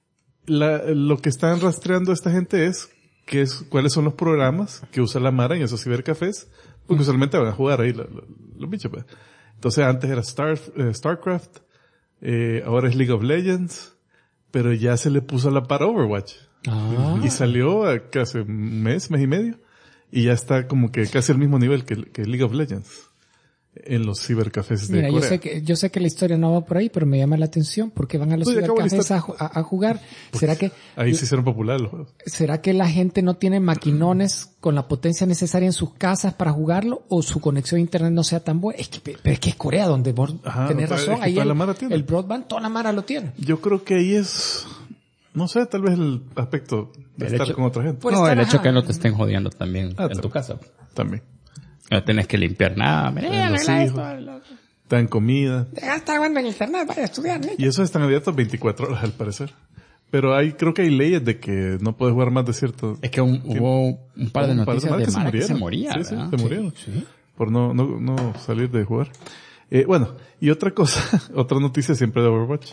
lo que están rastreando esta gente es cuáles son los programas que usa la mara en esos cibercafés, porque usualmente van a jugar ahí los bichos. Pues. Entonces antes era StarCraft, ahora es League of Legends, pero ya se le puso a la par Overwatch. Y salió casi un mes y medio, y ya está como que casi al mismo nivel que League of Legends en los cibercafés de Corea. Yo sé que la historia no va por ahí, pero me llama la atención porque van a los cibercafés a jugar. Pues, ¿Será que ahí se hicieron populares los juegos? ¿Será que la gente no tiene maquinones con la potencia necesaria en sus casas para jugarlo o su conexión a internet no sea tan buena? Pero es que es Corea donde vos tenés razón. Ahí el broadband, toda la mara lo tiene. Yo creo que ahí es, no sé, tal vez el aspecto de estar con otra gente. El hecho que no te estén jodiando también en tu casa. También. No tenés que limpiar nada. Dan comida. Deja de estar jugando en internet, vaya a estudiar. Y eso están abiertos 24 horas al parecer. Pero creo que hay leyes de que no puedes jugar más de cierto... Es que hubo un par de noticias de mara que se moría. Sí, se murieron. Sí. Por no salir de jugar. Bueno, y otra cosa, otra noticia siempre de Overwatch.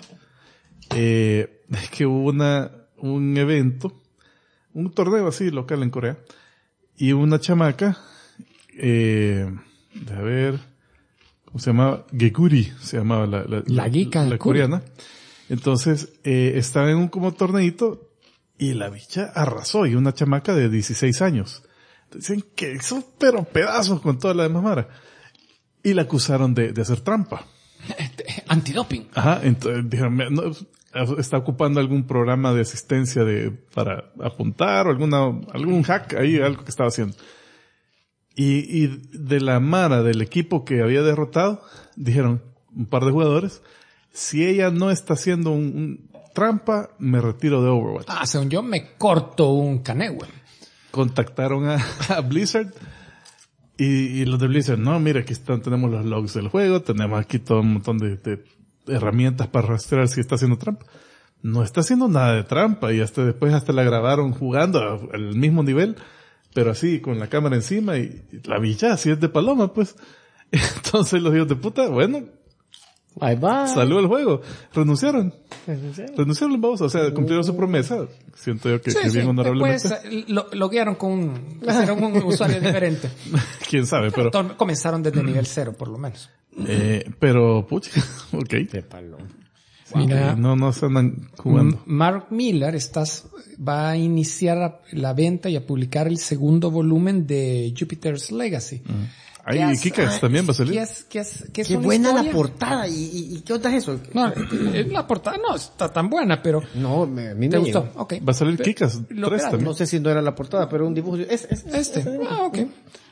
Es que hubo un evento, un torneo así local en Corea. Y una chamaca, de ver, ¿cómo se llamaba? Geguri, se llamaba la coreana. Entonces, estaba en un como torneito y la bicha arrasó, y una chamaca de 16 años. Dicen que son pero pedazos con toda la demás mara. Y la acusaron de hacer trampa. Antidoping. Ajá, entonces dijeron, no, está ocupando algún programa de asistencia para apuntar o algún hack ahí, algo que estaba haciendo. Y de la mara del equipo que había derrotado, dijeron un par de jugadores, si ella no está haciendo un trampa, me retiro de Overwatch. Según yo me corto un canehue. Contactaron a Blizzard y los de Blizzard, no, mira, aquí tenemos los logs del juego, tenemos aquí todo un montón de herramientas para rastrear si está haciendo trampa. No está haciendo nada de trampa, y después la grabaron jugando al mismo nivel, pero así con la cámara encima, y la villa así es de paloma, pues. Entonces los hijos de puta, bueno, bye bye. Salió el juego. Renunciaron los babos. O sea, cumplieron su promesa. Siento yo que bien honorablemente. Después lo guiaron hicieron un usuario diferente. Quién sabe, pero comenzaron desde nivel 0, por lo menos. Pero, pucha, ok. De palo. Mira, no se andan jugando. Mark Millar va a iniciar la venta y a publicar el segundo volumen de Jupiter's Legacy. Ahí Kikas también va a salir. Qué buena historia. La portada. ¿Y qué onda es eso? No, la portada no está tan buena, pero... No, a mí me gustó. Okay. Va a salir Kikas 3 también. No sé si no era la portada, pero un dibujo... Ok.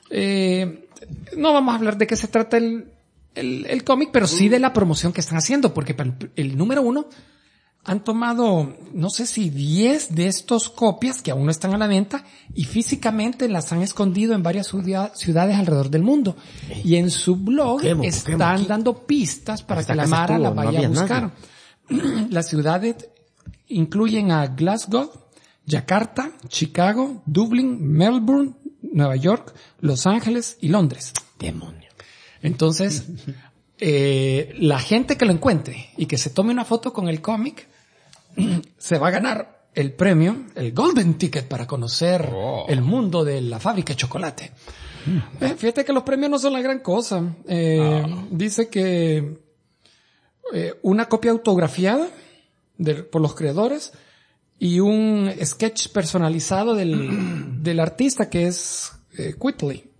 No vamos a hablar de qué se trata el cómic, pero sí de la promoción que están haciendo, porque para el número 1 han tomado, no sé si 10 de estos copias que aún no están a la venta, y físicamente las han escondido en varias ciudades alrededor del mundo. Y en su blog están dando pistas para que la Mara la vaya a buscar. Las ciudades incluyen a Glasgow, Yakarta, Chicago, Dublín, Melbourne, Nueva York, Los Ángeles y Londres. Demonio. Entonces, la gente que lo encuentre y que se tome una foto con el cómic se va a ganar el premio, el Golden Ticket, para conocer el mundo de la fábrica de chocolate. Fíjate que los premios no son la gran cosa. Dice que una copia autografiada por los creadores y un sketch personalizado del artista, que es Quitley.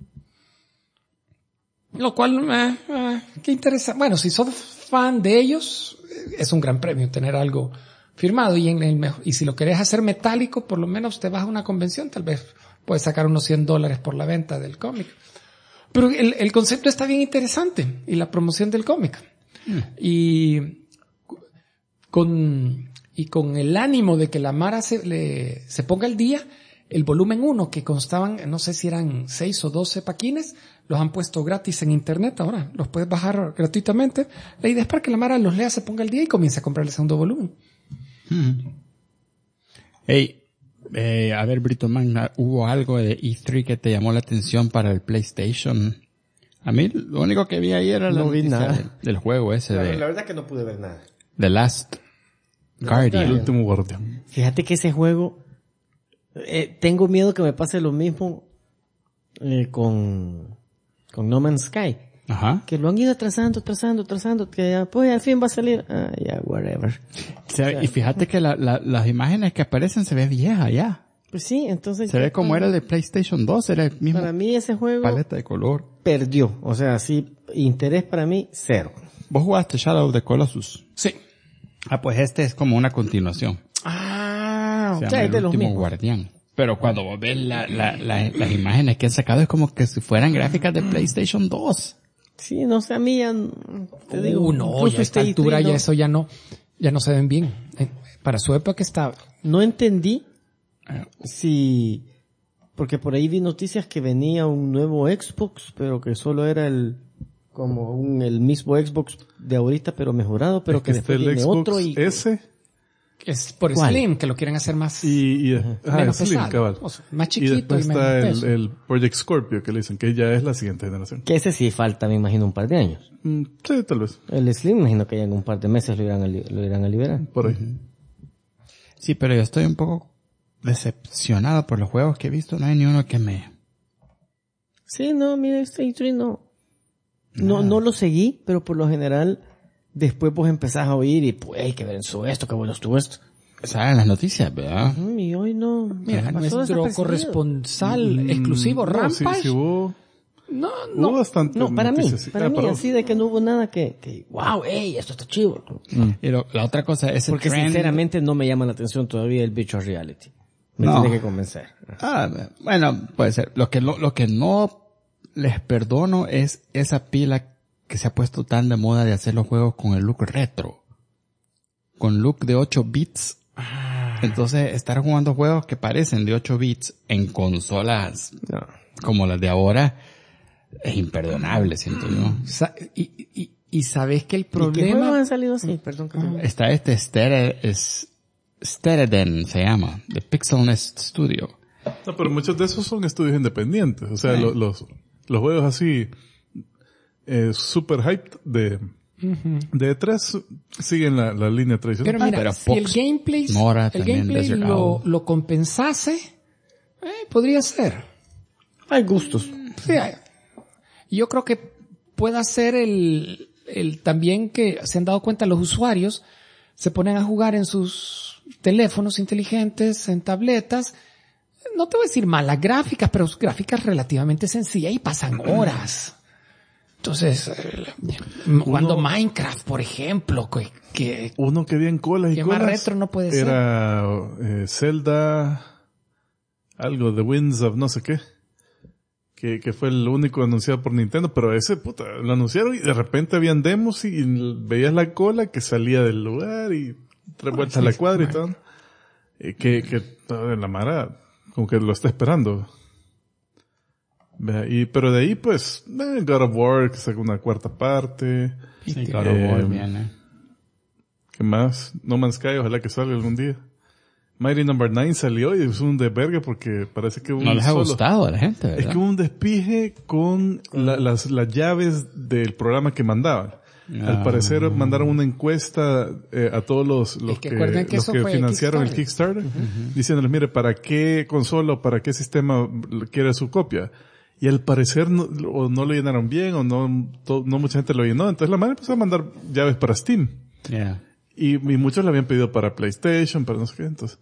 Lo cual, qué interesante. Bueno, si sos fan de ellos, es un gran premio tener algo firmado, y si lo querés hacer metálico, por lo menos te vas a una convención, tal vez puedes sacar unos $100 por la venta del cómic. Pero el concepto está bien interesante, y la promoción del cómic. Y con el ánimo de que la Mara se ponga al día, el volumen 1, que constaban, no sé si eran 6 o 12 paquines, los han puesto gratis en internet ahora. Los puedes bajar gratuitamente. La idea es para que la Mara los lea, se ponga al día y comience a comprar el segundo volumen. Hey, a ver, Brito Man, ¿hubo algo de E3 que te llamó la atención para el PlayStation? A mí lo único que vi ahí era del juego ese la verdad que no pude ver nada. The Last Guardian. El último guardián. Fíjate que ese juego, tengo miedo que me pase lo mismo con No Man's Sky. Ajá. Que lo han ido atrasando, que ya, pues al fin va a salir. Ya, whatever. Y fíjate que las imágenes que aparecen se ve vieja ya. Pues sí, entonces... Se ve como era el de PlayStation 2, era el mismo. Para mí ese juego... Paleta de color. Perdió. O sea, sí, interés para mí, 0. ¿Vos jugaste Shadow of the Colossus? Sí. Pues este es como una continuación. Se llama El Último Guardián. Pero cuando vos ves las imágenes que han sacado, es como que si fueran gráficas de PlayStation 2. Sí, no sé, a mí ya... Te digo, no, ya a esta altura ya eso ya no se ven bien. Para su época estaba... No entendí si... Porque por ahí vi noticias que venía un nuevo Xbox, pero que solo era el mismo Xbox de ahorita, pero mejorado, pero que después viene Xbox otro y... S. Es por Slim, que lo quieren hacer más... menos Slim, cabal. O sea, más chiquito y después menos está peso. el Project Scorpio, que le dicen que ya es la siguiente generación. Que ese sí falta, me imagino, un par de años. Sí, tal vez. El Slim, me imagino que ya en un par de meses lo irán a liberar. Por ahí. Sí, pero yo estoy un poco decepcionado por los juegos que he visto. No hay ni uno que me... Sí, no, mira, este E3 no. No lo seguí, pero por lo general, después vos empezás a oír y pues, hey, que venció esto, que bueno estuvo esto. Salen las noticias, ¿verdad? Y hoy no. Mira, nuestro corresponsal exclusivo, Rampage. Sí, hubo bastante. No, para mí, así de que no hubo nada que wow, hey, esto está chivo. Y la otra cosa es porque trend... sinceramente no me llama la atención todavía el Virtual Reality. Me tiene que convencer. Bueno, puede ser. Lo que no les perdono es esa pila que se ha puesto tan de moda de hacer los juegos con el look retro. Con look de 8 bits. Entonces, estar jugando juegos que parecen de 8 bits en consolas como las de ahora es imperdonable, siento yo. Y sabes que el problema... ¿Y qué juegos han salido así? Perdón. Está Stereden, se llama, de Pixel Nest Studio. No, pero muchos de esos son estudios independientes. O sea, los juegos así super hyped de E3 siguen la línea tradicional. Pero mira, si el gameplay lo compensase, podría ser. Hay gustos. Sí, yo creo que pueda ser el también que se han dado cuenta los usuarios, se ponen a jugar en sus teléfonos inteligentes, en tabletas. No te voy a decir malas gráficas, pero gráficas relativamente sencillas y pasan horas. Entonces, jugando Minecraft, por ejemplo, que uno que vi en colas y colas más retro no puede ser. Era Zelda, algo de Winds of no sé qué, que fue el único anunciado por Nintendo, pero ese lo anunciaron y de repente habían demos y veías la cola que salía del lugar y 3 vueltas a la cuadra y todo. Que la mara como que lo está esperando. Pero de ahí, pues, God of War, que sacó una 4ª parte. Sí, God of War viene. ¿Qué más? No Man's Sky, ojalá que salga algún día. Mighty No. 9 salió y es un desvergue porque parece que no les ha gustado a la gente, ¿verdad? Es que hubo un despije con las llaves del programa que mandaban. Al parecer mandaron una encuesta a todos los que financiaron el Kickstarter, diciéndoles, mire, ¿para qué consola o para qué sistema quiere su copia? Y al parecer no lo llenaron bien o no mucha gente lo llenó. Entonces la madre empezó a mandar llaves para Steam. Yeah. Y muchos le habían pedido para PlayStation, para no sé qué. Entonces,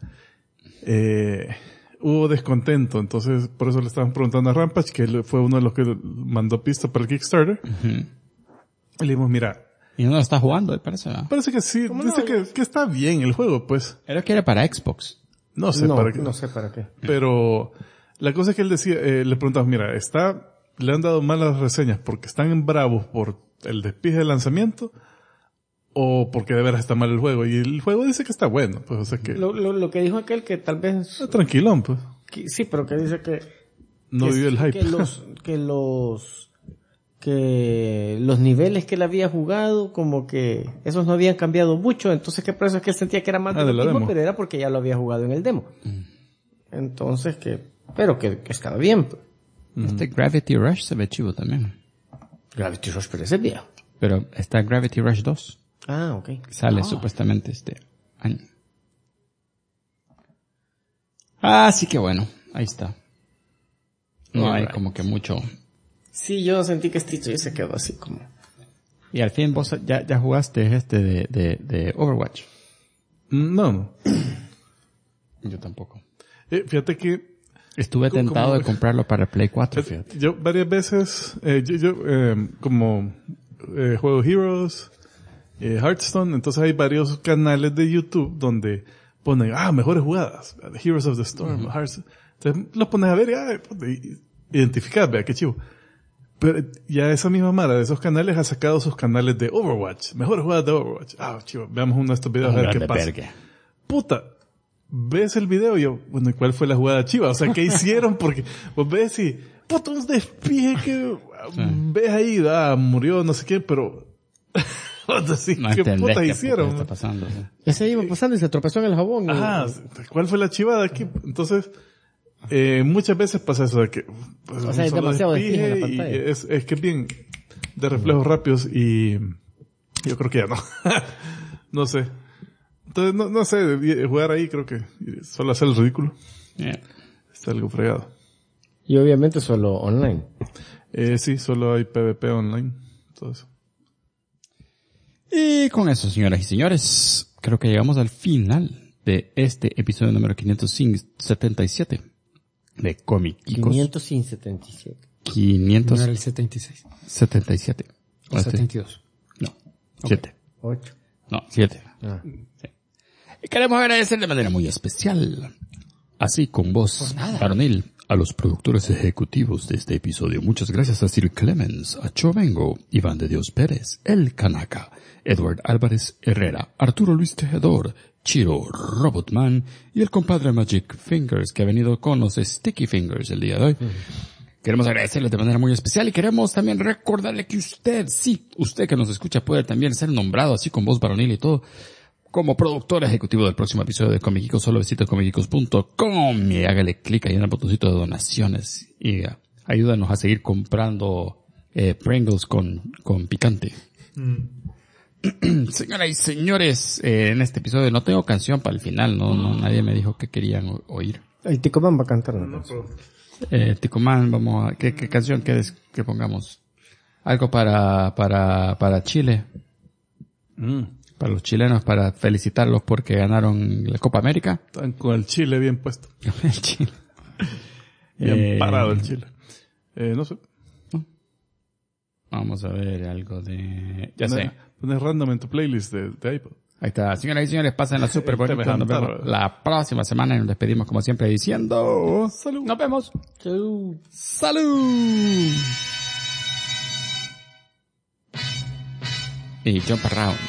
hubo descontento. Entonces, por eso le estaban preguntando a Rampage, que él fue uno de los que mandó pista para el Kickstarter. Y le dijimos, mira. Y no lo está jugando, parece, ¿verdad? Parece que sí. Dice que está bien el juego, pues. Era que era para Xbox. No sé para qué. No sé para qué. Pero la cosa es que él decía, le preguntamos, mira, le han dado malas reseñas porque están bravos por el despije de lanzamiento o porque de veras está mal el juego. Y el juego dice que está bueno, pues, o sea que... Lo que dijo aquel que tal vez... tranquilón, pues. Sí, pero que dice que... No vivió el hype. Que los niveles que él había jugado, como que esos no habían cambiado mucho, entonces que por eso es que él sentía que era más de lo mismo, pero era porque ya lo había jugado en el demo. Entonces pero que estaba bien. Gravity Rush se ve chivo también. Gravity Rush, pero ese es viejo. Pero está Gravity Rush 2. Ah, ok. Sale supuestamente este año. Así que bueno, ahí está. No hay como que mucho. Sí, yo sentí que Stitch se quedó así como... Y al fin vos ya jugaste de Overwatch. No. Yo tampoco. Fíjate que... Estuve tentado de comprarlo para Play 4, fíjate. Yo varias veces, como juego Heroes, Hearthstone, entonces hay varios canales de YouTube donde ponen, mejores jugadas, Heroes of the Storm, Hearthstone. Entonces los pones a ver y identificar, vea qué chivo. Pero ya esa misma mara de esos canales ha sacado sus canales de Overwatch, mejores jugadas de Overwatch. Chivo, veamos uno de estos videos a ver qué pasa. Puta, ves el video y yo, bueno, ¿y cuál fue la jugada chiva? O sea, ¿qué hicieron? Porque vos ves y, puta, un despije que ves ahí, murió no sé qué, pero así, no ¿qué puta hicieron? Está pasando, ¿sí? Ya se iba pasando y se tropezó en el jabón. ¿Cuál fue la chivada aquí? Entonces, muchas veces pasa eso de que, pues, o sea, hay demasiado despije en la pantalla. Y es que es bien de reflejos rápidos y yo creo que ya no. No sé. Entonces, no sé, jugar ahí creo que solo hacer el ridículo. Está algo fregado. Y obviamente solo online. Sí, solo hay PvP online. todo eso. Y con eso, señoras y señores, creo que llegamos al final de este episodio número 577 de Comiquicos. 577. 500. No era el 76. 77. O 72. No. 7. 8. No, 7. Sí. Y queremos agradecer de manera muy especial, así con voz varonil, a los productores ejecutivos de este episodio. Muchas gracias a Sir Clemens, a Chovengo, Iván de Dios Pérez, El Kanaka, Edward Álvarez Herrera, Arturo Luis Tejedor, Chiro Robotman y el compadre Magic Fingers, que ha venido con los Sticky Fingers el día de hoy. Queremos agradecerles de manera muy especial y queremos también recordarle que usted que nos escucha puede también ser nombrado así con voz varonil y todo, como productor ejecutivo del próximo episodio de Comiquicos. Solo visite comiquicos.com y hágale clic ahí en el botoncito de donaciones y ayúdanos a seguir comprando Pringles con picante. Señoras y señores, en este episodio no tengo canción para el final, no nadie me dijo que querían oír. El Ticomán va a cantar una canción. Ticomán, vamos a, ¿qué canción quieres que pongamos? Algo para Chile. Para los chilenos, para felicitarlos porque ganaron la Copa América. Están con el Chile bien puesto. El Chile. Bien parado el Chile. No sé. Vamos a ver algo de... Ya sé. Pones random en tu playlist de iPod. Ahí está. Señoras y señores, pasen la super bonita. Nos vemos la próxima semana y nos despedimos como siempre diciendo... ¡Salud! Nos vemos. ¡Salud! ¡Salud! Y jump around.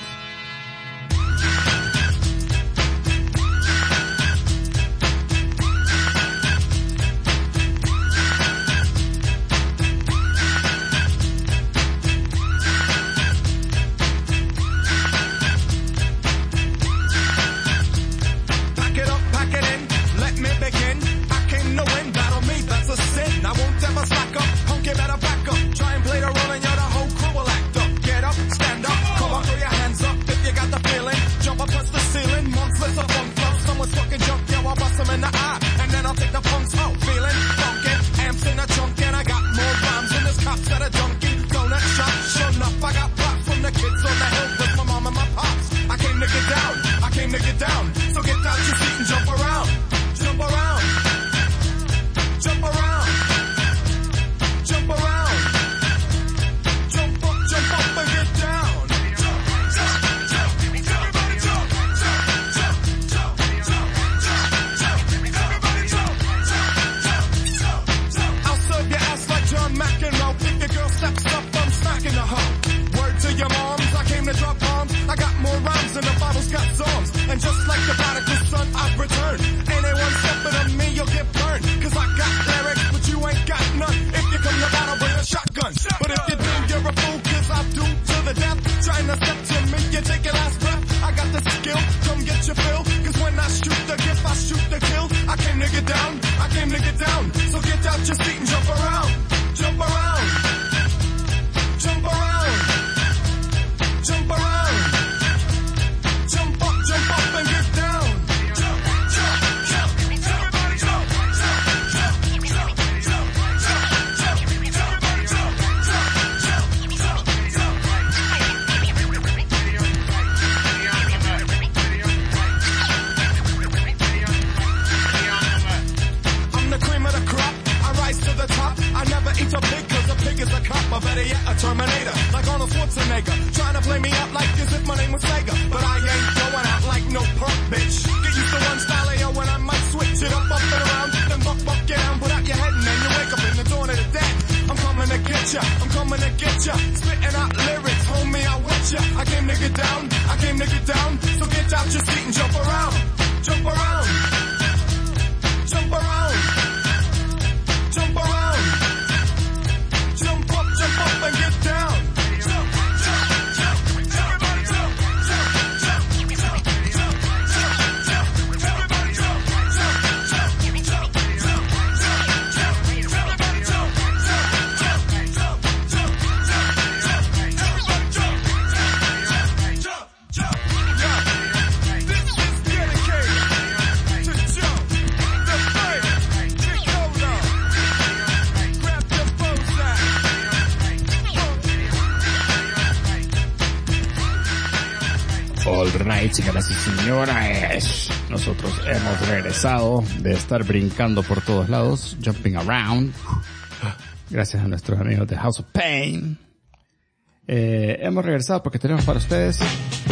Alright, señoras y señores, nosotros hemos regresado de estar brincando por todos lados, jumping around, gracias a nuestros amigos de House of Pain. Hemos regresado porque tenemos para ustedes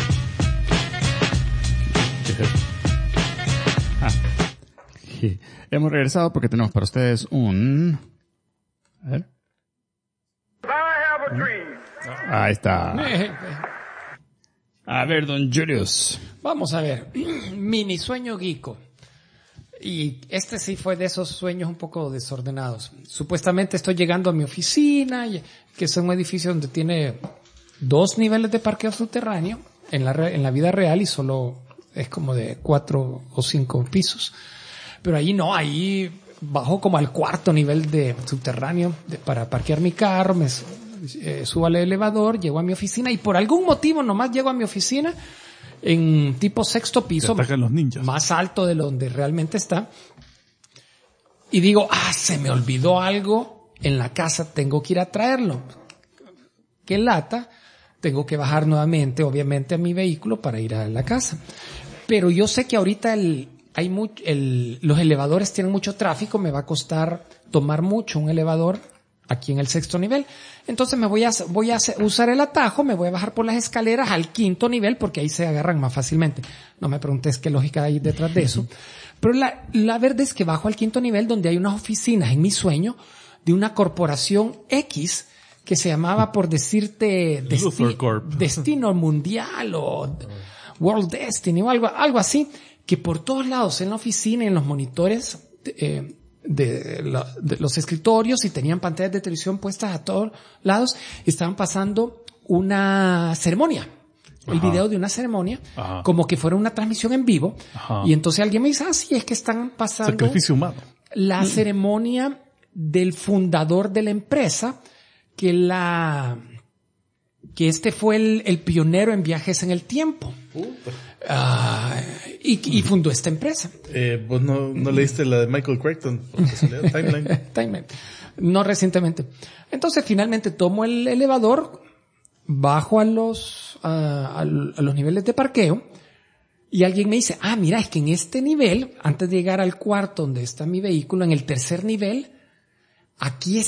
hemos regresado porque tenemos para ustedes un... A ver. Ahí está. A ver, don Julius. Vamos a ver. Mini sueño geeko. Y este sí fue de esos sueños un poco desordenados. Supuestamente estoy llegando a mi oficina, que es un edificio donde tiene 2 niveles de parqueo subterráneo en la vida real, y solo es como de 4 o 5 pisos. Pero ahí no, ahí bajo como al 4º nivel de subterráneo para parquear mi carro, subo al elevador, llego a mi oficina y por algún motivo nomás llego a mi oficina en tipo 6º piso, los ninjas, más alto de donde realmente está, y digo, se me olvidó algo en la casa, tengo que ir a traerlo. Qué lata, tengo que bajar nuevamente, obviamente, a mi vehículo para ir a la casa. Pero yo sé que ahorita los elevadores tienen mucho tráfico, me va a costar tomar mucho un elevador aquí en el 6º nivel. Entonces voy a usar el atajo, me voy a bajar por las escaleras al 5º nivel porque ahí se agarran más fácilmente. No me preguntes qué lógica hay detrás de eso. Pero la verdad es que bajo al 5º nivel donde hay unas oficinas en mi sueño de una corporación X que se llamaba, por decirte, Destino Mundial o World Destiny o algo así, que por todos lados en la oficina, en los monitores de los escritorios, y tenían pantallas de televisión puestas a todos lados, estaban pasando una ceremonia, el video de una ceremonia, como que fuera una transmisión en vivo. Y entonces alguien me dice, sí, es que están pasando sacrificio humano, la ceremonia del fundador de la empresa, que este fue el pionero en viajes en el tiempo. Y fundó esta empresa. ¿Vos no leíste la de Michael Crichton? Timeline. No recientemente. Entonces finalmente tomo el elevador, bajo a los niveles de parqueo, y alguien me dice, mira, es que en este nivel, antes de llegar al 4º donde está mi vehículo, en el 3er nivel, aquí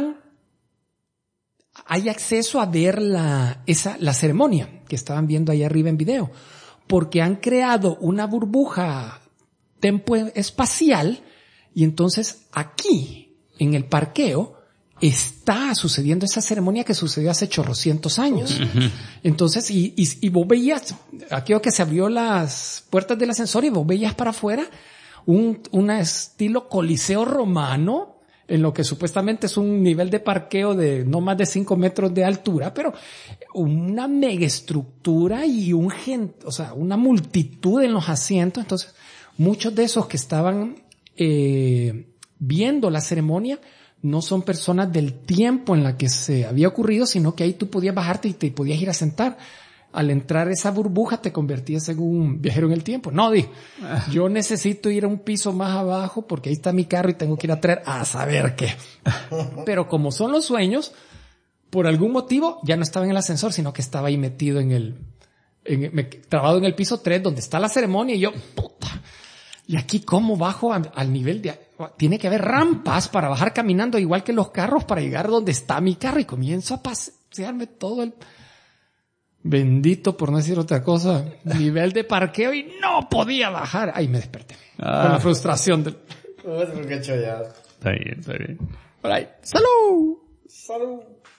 hay acceso a ver la ceremonia que estaban viendo ahí arriba en video, porque han creado una burbuja tempo-espacial, y entonces aquí, en el parqueo, está sucediendo esa ceremonia que sucedió hace chorrocientos años. Entonces, y vos veías, aquello que se abrió las puertas del ascensor y vos veías para afuera un estilo coliseo romano, en lo que supuestamente es un nivel de parqueo de no más de 5 metros de altura, pero una megaestructura y una multitud en los asientos. Entonces, muchos de esos que estaban viendo la ceremonia no son personas del tiempo en la que se había ocurrido, sino que ahí tú podías bajarte y te podías ir a sentar. Al entrar esa burbuja te convertías en un viajero en el tiempo. No, yo necesito ir a un piso más abajo porque ahí está mi carro y tengo que ir a traer a saber qué. Pero como son los sueños, por algún motivo ya no estaba en el ascensor, sino que estaba ahí metido trabado en el piso 3 donde está la ceremonia, y yo, puta, y aquí cómo bajo al nivel tiene que haber rampas para bajar caminando igual que los carros para llegar donde está mi carro, y comienzo a pasearme todo el... Bendito, por no decir otra cosa, nivel de parqueo, y no podía bajar. Ahí me desperté. Con la frustración del... Está bien. All right. ¡Salud!